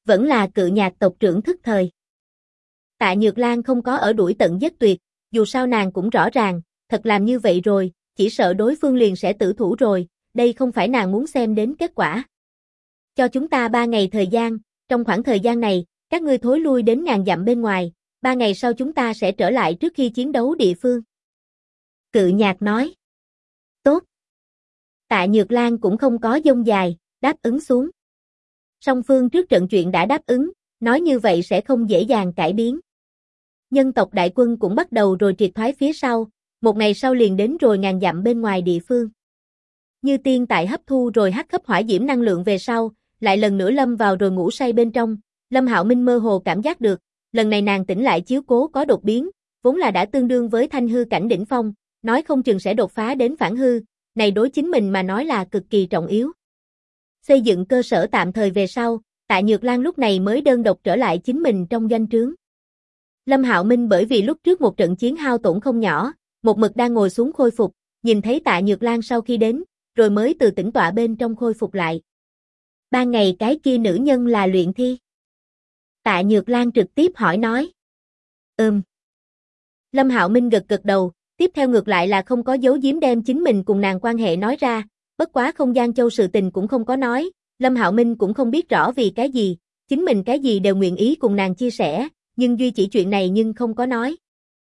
Vẫn là Cự Nhạc tộc trưởng thức thời. Tạ Nhược Lan không có ở đuổi tận giết tuyệt, dù sao nàng cũng rõ ràng, thật làm như vậy rồi, chỉ sợ đối phương liền sẽ tử thủ rồi, đây không phải nàng muốn xem đến kết quả. Cho chúng ta 3 ngày thời gian, trong khoảng thời gian này, các ngươi thối lui đến ngàn dặm bên ngoài, 3 ngày sau chúng ta sẽ trở lại trước khi chiến đấu địa phương. Cự Nhạc nói. Tốt. Tạ Nhược Lan cũng không có dông dài, đáp ứng xuống. Song phương trước trận chuyện đã đáp ứng, nói như vậy sẽ không dễ dàng cải biến. Nhân tộc đại quân cũng bắt đầu rồi triệt thoái phía sau, một ngày sau liền đến rồi ngàn dặm bên ngoài địa phương. Như Tiên tại hấp thu rồi hắc cấp hỏa diễm năng lượng về sau, lại lần nữa lâm vào rồi ngủ say bên trong, Lâm Hạo Minh mơ hồ cảm giác được, lần này nàng tỉnh lại chiếu cố có đột biến, vốn là đã tương đương với thanh hư cảnh đỉnh phong, nói không chừng sẽ đột phá đến phản hư, này đối chính mình mà nói là cực kỳ trọng yếu. Xây dựng cơ sở tạm thời về sau, Tạ Nhược Lan lúc này mới đơn độc trở lại chính mình trong doanh trướng. Lâm Hạo Minh bởi vì lúc trước một trận chiến hao tổn không nhỏ, một mực đang ngồi xuống khôi phục, nhìn thấy Tạ Nhược Lan sau khi đến, rồi mới từ tĩnh tọa bên trong khôi phục lại. Ban ngày cái kia nữ nhân là luyện thi. Tạ Nhược Lan trực tiếp hỏi nói. Lâm Hạo Minh gật gật đầu, tiếp theo ngược lại là không có giấu giếm đem chính mình cùng nàng quan hệ nói ra, bất quá không gian châu sự tình cũng không có nói, Lâm Hạo Minh cũng không biết rõ vì cái gì, chính mình cái gì đều nguyện ý cùng nàng chia sẻ, nhưng duy chỉ chuyện này nhưng không có nói.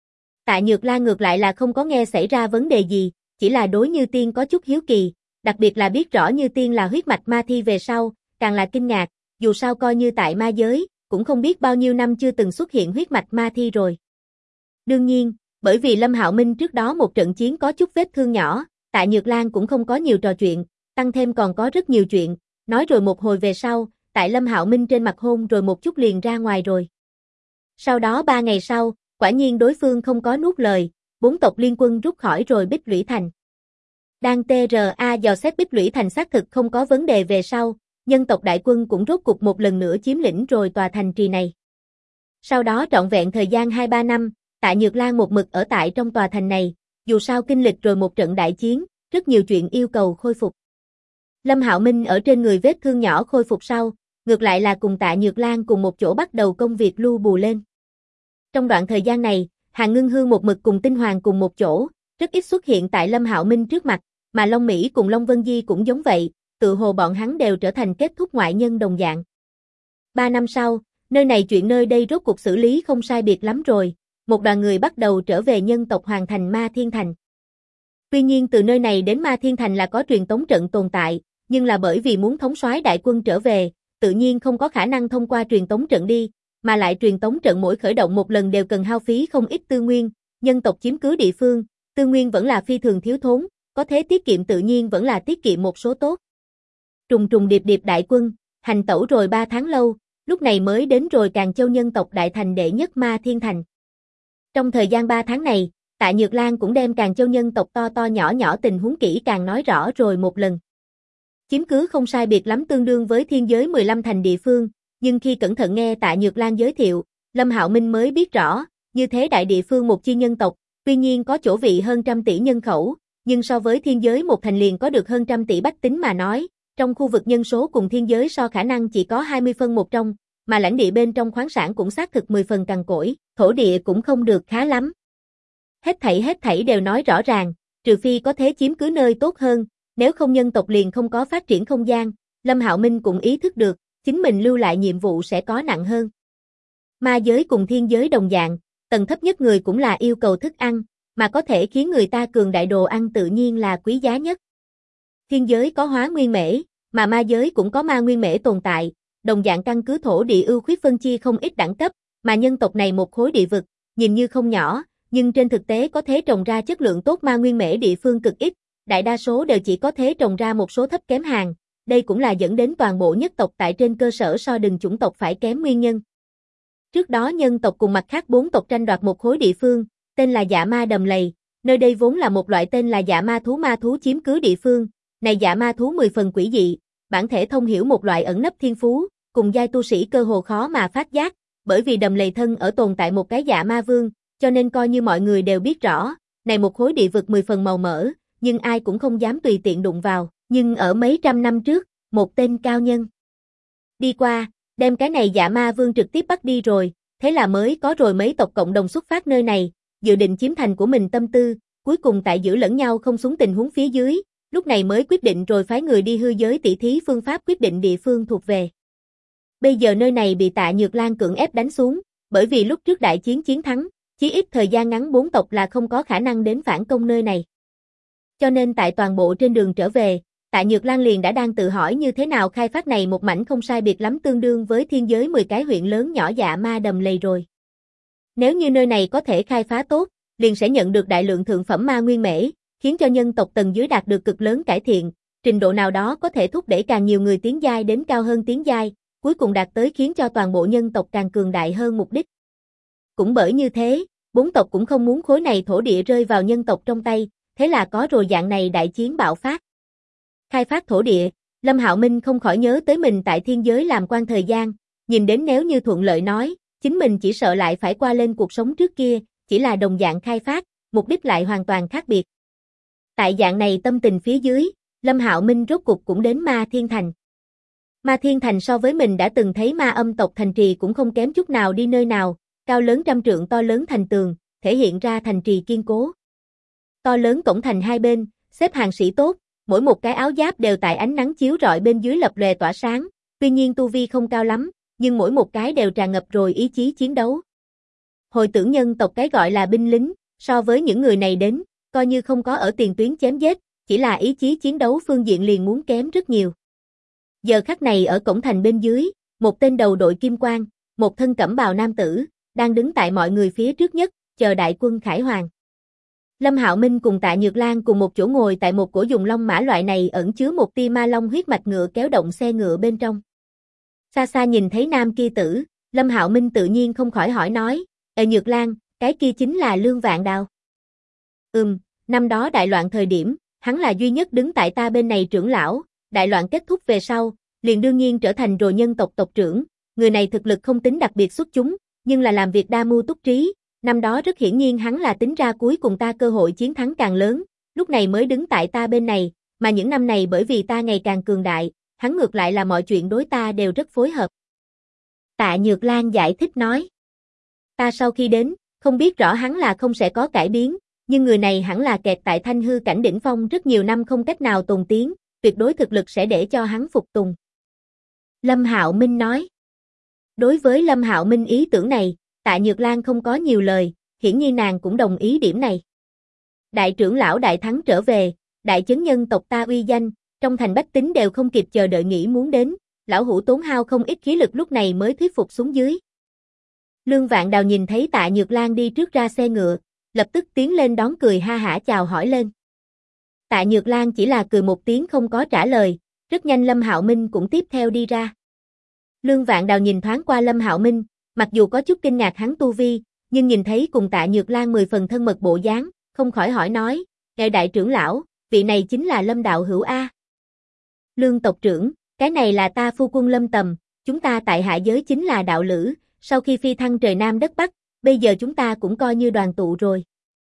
Tạ Nhược Lan ngược lại là không có nghe xảy ra vấn đề gì, chỉ là đối Như Tiên có chút hiếu kỳ, đặc biệt là biết rõ Như Tiên là huyết mạch ma thi về sau, càng là kinh ngạc, dù sao coi như tại ma giới, cũng không biết bao nhiêu năm chưa từng xuất hiện huyết mạch ma thi rồi. Đương nhiên, bởi vì Lâm Hạo Minh trước đó một trận chiến có chút vết thương nhỏ, Tạ Nhược Lan cũng không có nhiều trò chuyện, tăng thêm còn có rất nhiều chuyện, nói rồi một hồi về sau, tại Lâm Hạo Minh trên mặt hôn rồi một chút liền ra ngoài rồi. Sau đó 3 ngày sau, quả nhiên đối phương không có nuốt lời, 4 tộc liên quân rút khỏi rồi Bích Lũy Thành. Đang TRA dò xét Bích Lũy Thành xác thực không có vấn đề về sau, nhân tộc đại quân cũng rốt cục một lần nữa chiếm lĩnh rồi tòa thành trì này. Sau đó trọn vẹn thời gian 2-3 năm, Tạ Nhược Lan một mực ở tại trong tòa thành này, dù sao kinh lịch rồi một trận đại chiến, rất nhiều chuyện yêu cầu khôi phục. Lâm Hạo Minh ở trên người vết thương nhỏ khôi phục sau, ngược lại là cùng Tạ Nhược Lan cùng một chỗ bắt đầu công việc lưu bù lên. Trong đoạn thời gian này, Hàn Ngưng Hương một mực cùng Tinh Hoàng cùng một chỗ, rất ít xuất hiện tại Lâm Hạo Minh trước mặt, mà Long Mỹ cùng Long Vân Di cũng giống vậy, tự hồ bọn hắn đều trở thành kết thúc ngoại nhân đồng dạng. 3 năm sau, nơi này chuyện nơi đây rốt cuộc xử lý không sai biệt lắm rồi, một đoàn người bắt đầu trở về nhân tộc Hoàng Thành Ma Thiên Thành. Tuy nhiên từ nơi này đến Ma Thiên Thành là có truyền tống trận tồn tại, nhưng là bởi vì muốn thống soái đại quân trở về, tự nhiên không có khả năng thông qua truyền tống trận đi, mà lại truyền tống trận mỗi khởi động một lần đều cần hao phí không ít tư nguyên, nhân tộc chiếm cứ địa phương, tư nguyên vẫn là phi thường thiếu thốn, có thế tiết kiệm tự nhiên vẫn là tiết kiệm một số tốt. Trùng trùng điệp điệp đại quân, hành tẩu rồi 3 tháng lâu, lúc này mới đến rồi Càn Châu nhân tộc đại thành đệ nhất Ma Thiên Thành. Trong thời gian 3 tháng này, Tạ Nhược Lan cũng đem Càn Châu nhân tộc to to nhỏ nhỏ tình huống kỹ càng nói rõ rồi một lần. Chiếm cứ không sai biệt lắm tương đương với thiên giới 15 thành địa phương, nhưng khi cẩn thận nghe Tạ Nhược Lan giới thiệu, Lâm Hạo Minh mới biết rõ, như thế đại địa phương một chi nhân tộc, tuy nhiên có chỗ vị hơn 100 tỷ nhân khẩu, nhưng so với thiên giới một thành liền có được hơn 100 tỷ bách tính mà nói, trong khu vực nhân số cùng thiên giới so khả năng chỉ có 20 phân một trong, mà lãnh địa bên trong khoáng sản cũng xác thực 10 phần cằn cỗi, thổ địa cũng không được khá lắm. Hết thảy đều nói rõ ràng, trừ phi có thế chiếm cứ nơi tốt hơn, nếu không nhân tộc liền không có phát triển không gian, Lâm Hạo Minh cũng ý thức được, chính mình lưu lại nhiệm vụ sẽ có nặng hơn. Ma giới cùng thiên giới đồng dạng, tầng thấp nhất người cũng là yêu cầu thức ăn, mà có thể khiến người ta cường đại đồ ăn tự nhiên là quý giá nhất. Thiên giới có hóa nguyên mễ, mà ma giới cũng có ma nguyên mễ tồn tại, đồng dạng căn cứ thổ địa ưu khuyết phân chia không ít đẳng cấp, mà nhân tộc này một khối địa vực, nhìn như không nhỏ, nhưng trên thực tế có thể trồng ra chất lượng tốt ma nguyên mễ địa phương cực ít, đại đa số đều chỉ có thể trồng ra một số thấp kém hàng, đây cũng là dẫn đến toàn bộ nhất tộc tại trên cơ sở so đừng chủng tộc phải kém nguyên nhân. Trước đó nhân tộc cùng mặt khác 4 tộc tranh đoạt một khối địa phương, tên là Dạ Ma Đầm Lầy, nơi đây vốn là một loại tên là Dạ Ma thú chiếm cứ địa phương, này Dạ Ma thú 10 phần quỷ dị, bản thể thông hiểu một loại ẩn nấp thiên phú, cùng giai tu sĩ cơ hồ khó mà phát giác, bởi vì đầm lầy thân ở tồn tại một cái Dạ Ma Vương, cho nên coi như mọi người đều biết rõ, này một khối địa vực 10 phần màu mỡ, nhưng ai cũng không dám tùy tiện đụng vào, nhưng ở mấy trăm năm trước, một tên cao nhân đi qua, Đem cái này Dạ Ma Vương trực tiếp bắt đi rồi, thế là mới có rồi mấy tộc cộng đồng xuất phát nơi này, dự định chiếm thành của mình tâm tư, cuối cùng tại giữ lẫn nhau không xuống tình huống phía dưới, lúc này mới quyết định rồi phái người đi hư giới tỉ thí phương pháp quyết định địa phương thuộc về. Bây giờ nơi này bị Tạ Nhược Lan cưỡng ép đánh xuống, bởi vì lúc trước đại chiến chiến thắng, chí ít thời gian ngắn 4 tộc là không có khả năng đến phản công nơi này. Cho nên tại toàn bộ trên đường trở về, Tạ Nhược Lan liền đã đang tự hỏi như thế nào khai phát này một mảnh không sai biệt lắm tương đương với thiên giới 10 cái huyện lớn nhỏ dạ ma đầm lầy rồi. Nếu như nơi này có thể khai phá tốt, liền sẽ nhận được đại lượng thượng phẩm ma nguyên mễ, khiến cho nhân tộc tầng dưới đạt được cực lớn cải thiện, trình độ nào đó có thể thúc đẩy càng nhiều người tiến giai đến cao hơn tiến giai, cuối cùng đạt tới khiến cho toàn bộ nhân tộc càng cường đại hơn mục đích. Cũng bởi như thế, 4 tộc cũng không muốn khối này thổ địa rơi vào nhân tộc trong tay, thế là có rồi dạng này đại chiến bạo phát. Khai phát thổ địa, Lâm Hạo Minh không khỏi nhớ tới mình tại thiên giới làm quan thời gian, nhìn đến nếu như thuận lợi nói, chính mình chỉ sợ lại phải qua lên cuộc sống trước kia, chỉ là đồng dạng khai phát, mục đích lại hoàn toàn khác biệt. Tại dạng này tâm tình phía dưới, Lâm Hạo Minh rốt cục cũng đến Ma Thiên Thành. Ma Thiên Thành so với mình đã từng thấy ma âm tộc thành trì cũng không kém chút nào đi nơi nào, cao lớn trăm trượng to lớn thành tường, thể hiện ra thành trì kiên cố. To lớn cổng thành hai bên, xếp hàng sĩ tốt, mỗi một cái áo giáp đều tại ánh nắng chiếu rọi bên dưới lập lòe tỏa sáng, tuy nhiên tu vi không cao lắm, nhưng mỗi một cái đều tràn ngập rồi ý chí chiến đấu. Hồi tưởng nhân tộc cái gọi là binh lính, so với những người này đến, coi như không có ở tiền tuyến chém giết, chỉ là ý chí chiến đấu phương diện liền muốn kém rất nhiều. Giờ khắc này ở cổng thành bên dưới, một tên đầu đội kim quang, một thân cẩm bào nam tử, đang đứng tại mọi người phía trước nhất, chờ đại quân khải hoàn. Lâm Hạo Minh cùng Tạ Nhược Lan cùng một chỗ ngồi tại một cổ dùng long mã loại này ẩn chứa một tia ma long huyết mạch ngựa kéo động xe ngựa bên trong. Xa xa nhìn thấy nam kia tử, Lâm Hạo Minh tự nhiên không khỏi hỏi nói, Nhược Lan, cái kia chính là Lương Vạn Đào. Năm đó đại loạn thời điểm, hắn là duy nhất đứng tại ta bên này trưởng lão, đại loạn kết thúc về sau, liền đương nhiên trở thành rồi nhân tộc tộc trưởng, người này thực lực không tính đặc biệt xuất chúng, nhưng là làm việc đa mưu túc trí, năm đó rất hiển nhiên hắn là tính ra cuối cùng ta cơ hội chiến thắng càng lớn, lúc này mới đứng tại ta bên này, mà những năm này bởi vì ta ngày càng cường đại, hắn ngược lại là mọi chuyện đối ta đều rất phối hợp. Tạ Nhược Lan giải thích nói, ta sau khi đến, không biết rõ hắn là không sẽ có cải biến, nhưng người này hẳn là kẹt tại thanh hư cảnh đỉnh phong rất nhiều năm không cách nào tồn tiến, tuyệt đối thực lực sẽ để cho hắn phục tùng. Lâm Hạo Minh nói. Đối với Lâm Hạo Minh ý tưởng này, Tạ Nhược Lan không có nhiều lời, hiển nhiên nàng cũng đồng ý điểm này. Đại trưởng lão đại thắng trở về, đại chấn nhân tộc ta uy danh, trong thành bách tính đều không kịp chờ đợi nghĩ muốn đến, lão hủ tốn hao không ít khí lực lúc này mới thuyết phục xuống dưới. Lương Vạn Đào nhìn thấy Tạ Nhược Lan đi trước ra xe ngựa, lập tức tiến lên đón cười ha hả chào hỏi lên. Tạ Nhược Lan chỉ là cười một tiếng không có trả lời, rất nhanh Lâm Hạo Minh cũng tiếp theo đi ra. Lương Vạn Đào nhìn thoáng qua Lâm Hạo Minh, mặc dù có chút kinh ngạc hắn tu vi, nhưng nhìn thấy cùng Tạ Nhược Lan 10 phần thân mật bộ dáng, không khỏi hỏi nói, ngài đại trưởng lão, vị này chính là Lâm đạo hữu A. Lương tộc trưởng, cái này là ta phu quân Lâm Tầm, chúng ta tại hạ giới chính là đạo lữ, sau khi phi thăng trời Nam đất Bắc, bây giờ chúng ta cũng coi như đoàn tụ rồi.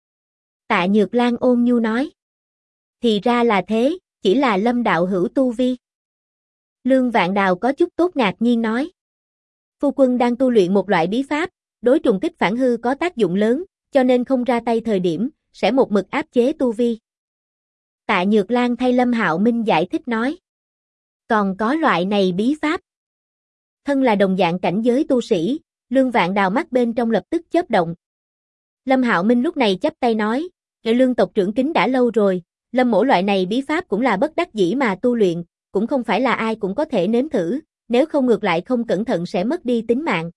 Tạ Nhược Lan ôn nhu nói. Thì ra là thế, chỉ là Lâm đạo hữu tu vi. Lương Vạn Đào có chút tốt ngạc nhiên nói. Phu quân đang tu luyện một loại bí pháp, đối trùng kích phản hư có tác dụng lớn, cho nên không ra tay thời điểm, sẽ một mực áp chế tu vi. Tạ Nhược Lan thay Lâm Hạo Minh giải thích nói. Còn có loại này bí pháp. Thân là đồng dạng cảnh giới tu sĩ, Lương Vạn Đào mắt bên trong lập tức chớp động. Lâm Hạo Minh lúc này chắp tay nói, Lương tộc trưởng kính đã lâu rồi, Lâm mỗ loại này bí pháp cũng là bất đắc dĩ mà tu luyện, cũng không phải là ai cũng có thể nếm thử, nếu không ngược lại không cẩn thận sẽ mất đi tính mạng.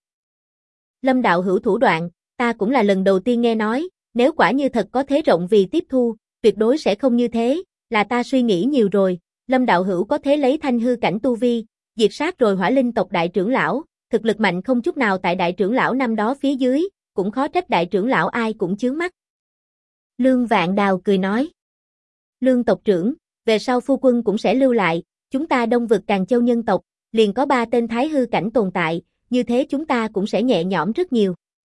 Lâm đạo hữu thủ đoạn, ta cũng là lần đầu tiên nghe nói, nếu quả như thật có thế rộng vì tiếp thu, tuyệt đối sẽ không như thế, là ta suy nghĩ nhiều rồi, Lâm đạo hữu có thế lấy thanh hư cảnh tu vi, diệt sát rồi hỏa linh tộc đại trưởng lão, thực lực mạnh không chút nào tại đại trưởng lão năm đó phía dưới, cũng khó trách đại trưởng lão ai cũng chướng mắt. Lương Vạn Đào cười nói. Lương tộc trưởng, về sau phu quân cũng sẽ lưu lại, chúng ta đông vực Càn Châu nhân tộc, liền có 3 tên thái hư cảnh tồn tại, như thế chúng ta cũng sẽ nhẹ nhõm rất nhiều.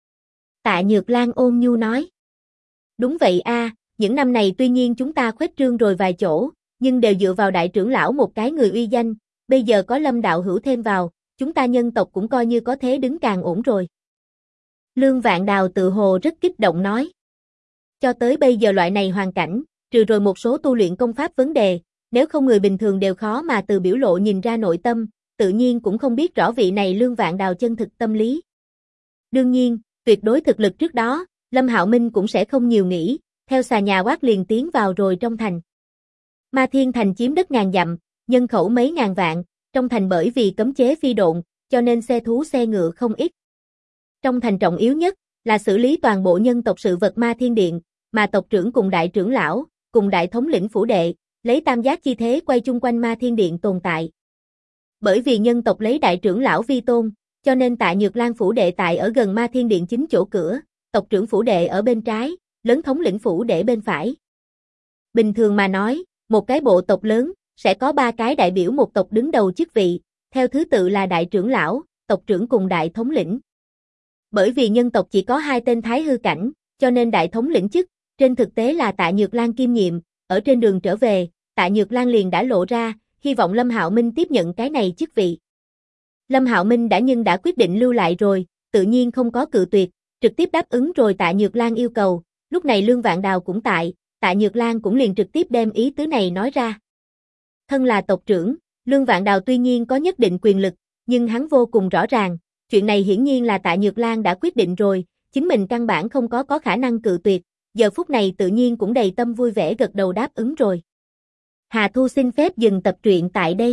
Tạ Nhược Lan ôn nhu nói. Đúng vậy a, những năm này tuy nhiên chúng ta khuếch trương rồi vài chỗ, nhưng đều dựa vào đại trưởng lão một cái người uy danh, bây giờ có Lâm đạo hữu thêm vào, chúng ta nhân tộc cũng coi như có thế đứng càng ổn rồi. Lương Vạn Đào tự hồ rất kích động nói. Cho tới bây giờ loại này hoàn cảnh, trừ rồi một số tu luyện công pháp vấn đề, nếu không người bình thường đều khó mà từ biểu lộ nhìn ra nội tâm, tự nhiên cũng không biết rõ vị này Lương Vạn Đào chân thực tâm lý. Đương nhiên, tuyệt đối thực lực trước đó, Lâm Hạo Minh cũng sẽ không nhiều nghĩ, theo xà nhà quát liền tiến vào rồi trong thành. Ma Thiên Thành chiếm đất ngàn dặm, nhân khẩu mấy ngàn vạn, trong thành bởi vì cấm chế phi độn, cho nên xe thú xe ngựa không ít. Trong thành trọng yếu nhất là xử lý toàn bộ nhân tộc sự vật Ma Thiên Điện, mà tộc trưởng cùng đại trưởng lão, cùng đại thống lĩnh phủ đệ, lấy tam giác chi thế quay chung quanh Ma Thiên Điện tồn tại. Bởi vì nhân tộc lấy đại trưởng lão vi tôn, cho nên Tạ Nhược Lan phủ đệ tại ở gần Ma Thiên Điện chính chỗ cửa, tộc trưởng phủ đệ ở bên trái, lớn thống lĩnh phủ đệ bên phải. Bình thường mà nói, một cái bộ tộc lớn sẽ có 3 cái đại biểu một tộc đứng đầu chức vị, theo thứ tự là đại trưởng lão, tộc trưởng cùng đại thống lĩnh. Bởi vì nhân tộc chỉ có 2 tên thái hư cảnh, cho nên đại thống lĩnh chức, trên thực tế là Tạ Nhược Lan kiêm nhiệm, ở trên đường trở về, Tạ Nhược Lan liền đã lộ ra, hy vọng Lâm Hạo Minh tiếp nhận cái này chức vị. Lâm Hạo Minh đã quyết định lưu lại rồi, tự nhiên không có cự tuyệt, trực tiếp đáp ứng rồi Tạ Nhược Lan yêu cầu, lúc này Lương Vạn Đào cũng tại, Tạ Nhược Lan cũng liền trực tiếp đem ý tứ này nói ra. Thân là tộc trưởng, Lương Vạn Đào tuy nhiên có nhất định quyền lực, nhưng hắn vô cùng rõ ràng, chuyện này hiển nhiên là Tạ Nhược Lan đã quyết định rồi, chính mình căn bản không có khả năng cự tuyệt, giờ phút này tự nhiên cũng đầy tâm vui vẻ gật đầu đáp ứng rồi. Hà Thu xin phép dừng tập truyện tại đây.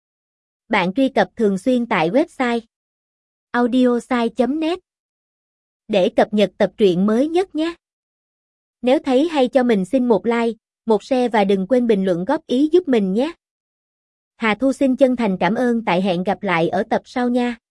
Bạn truy cập thường xuyên tại website audiosai.net để cập nhật tập truyện mới nhất nhé. Nếu thấy hay cho mình xin một like, một share và đừng quên bình luận góp ý giúp mình nhé. Hà Thu xin chân thành cảm ơn, tại hẹn gặp lại ở tập sau nha.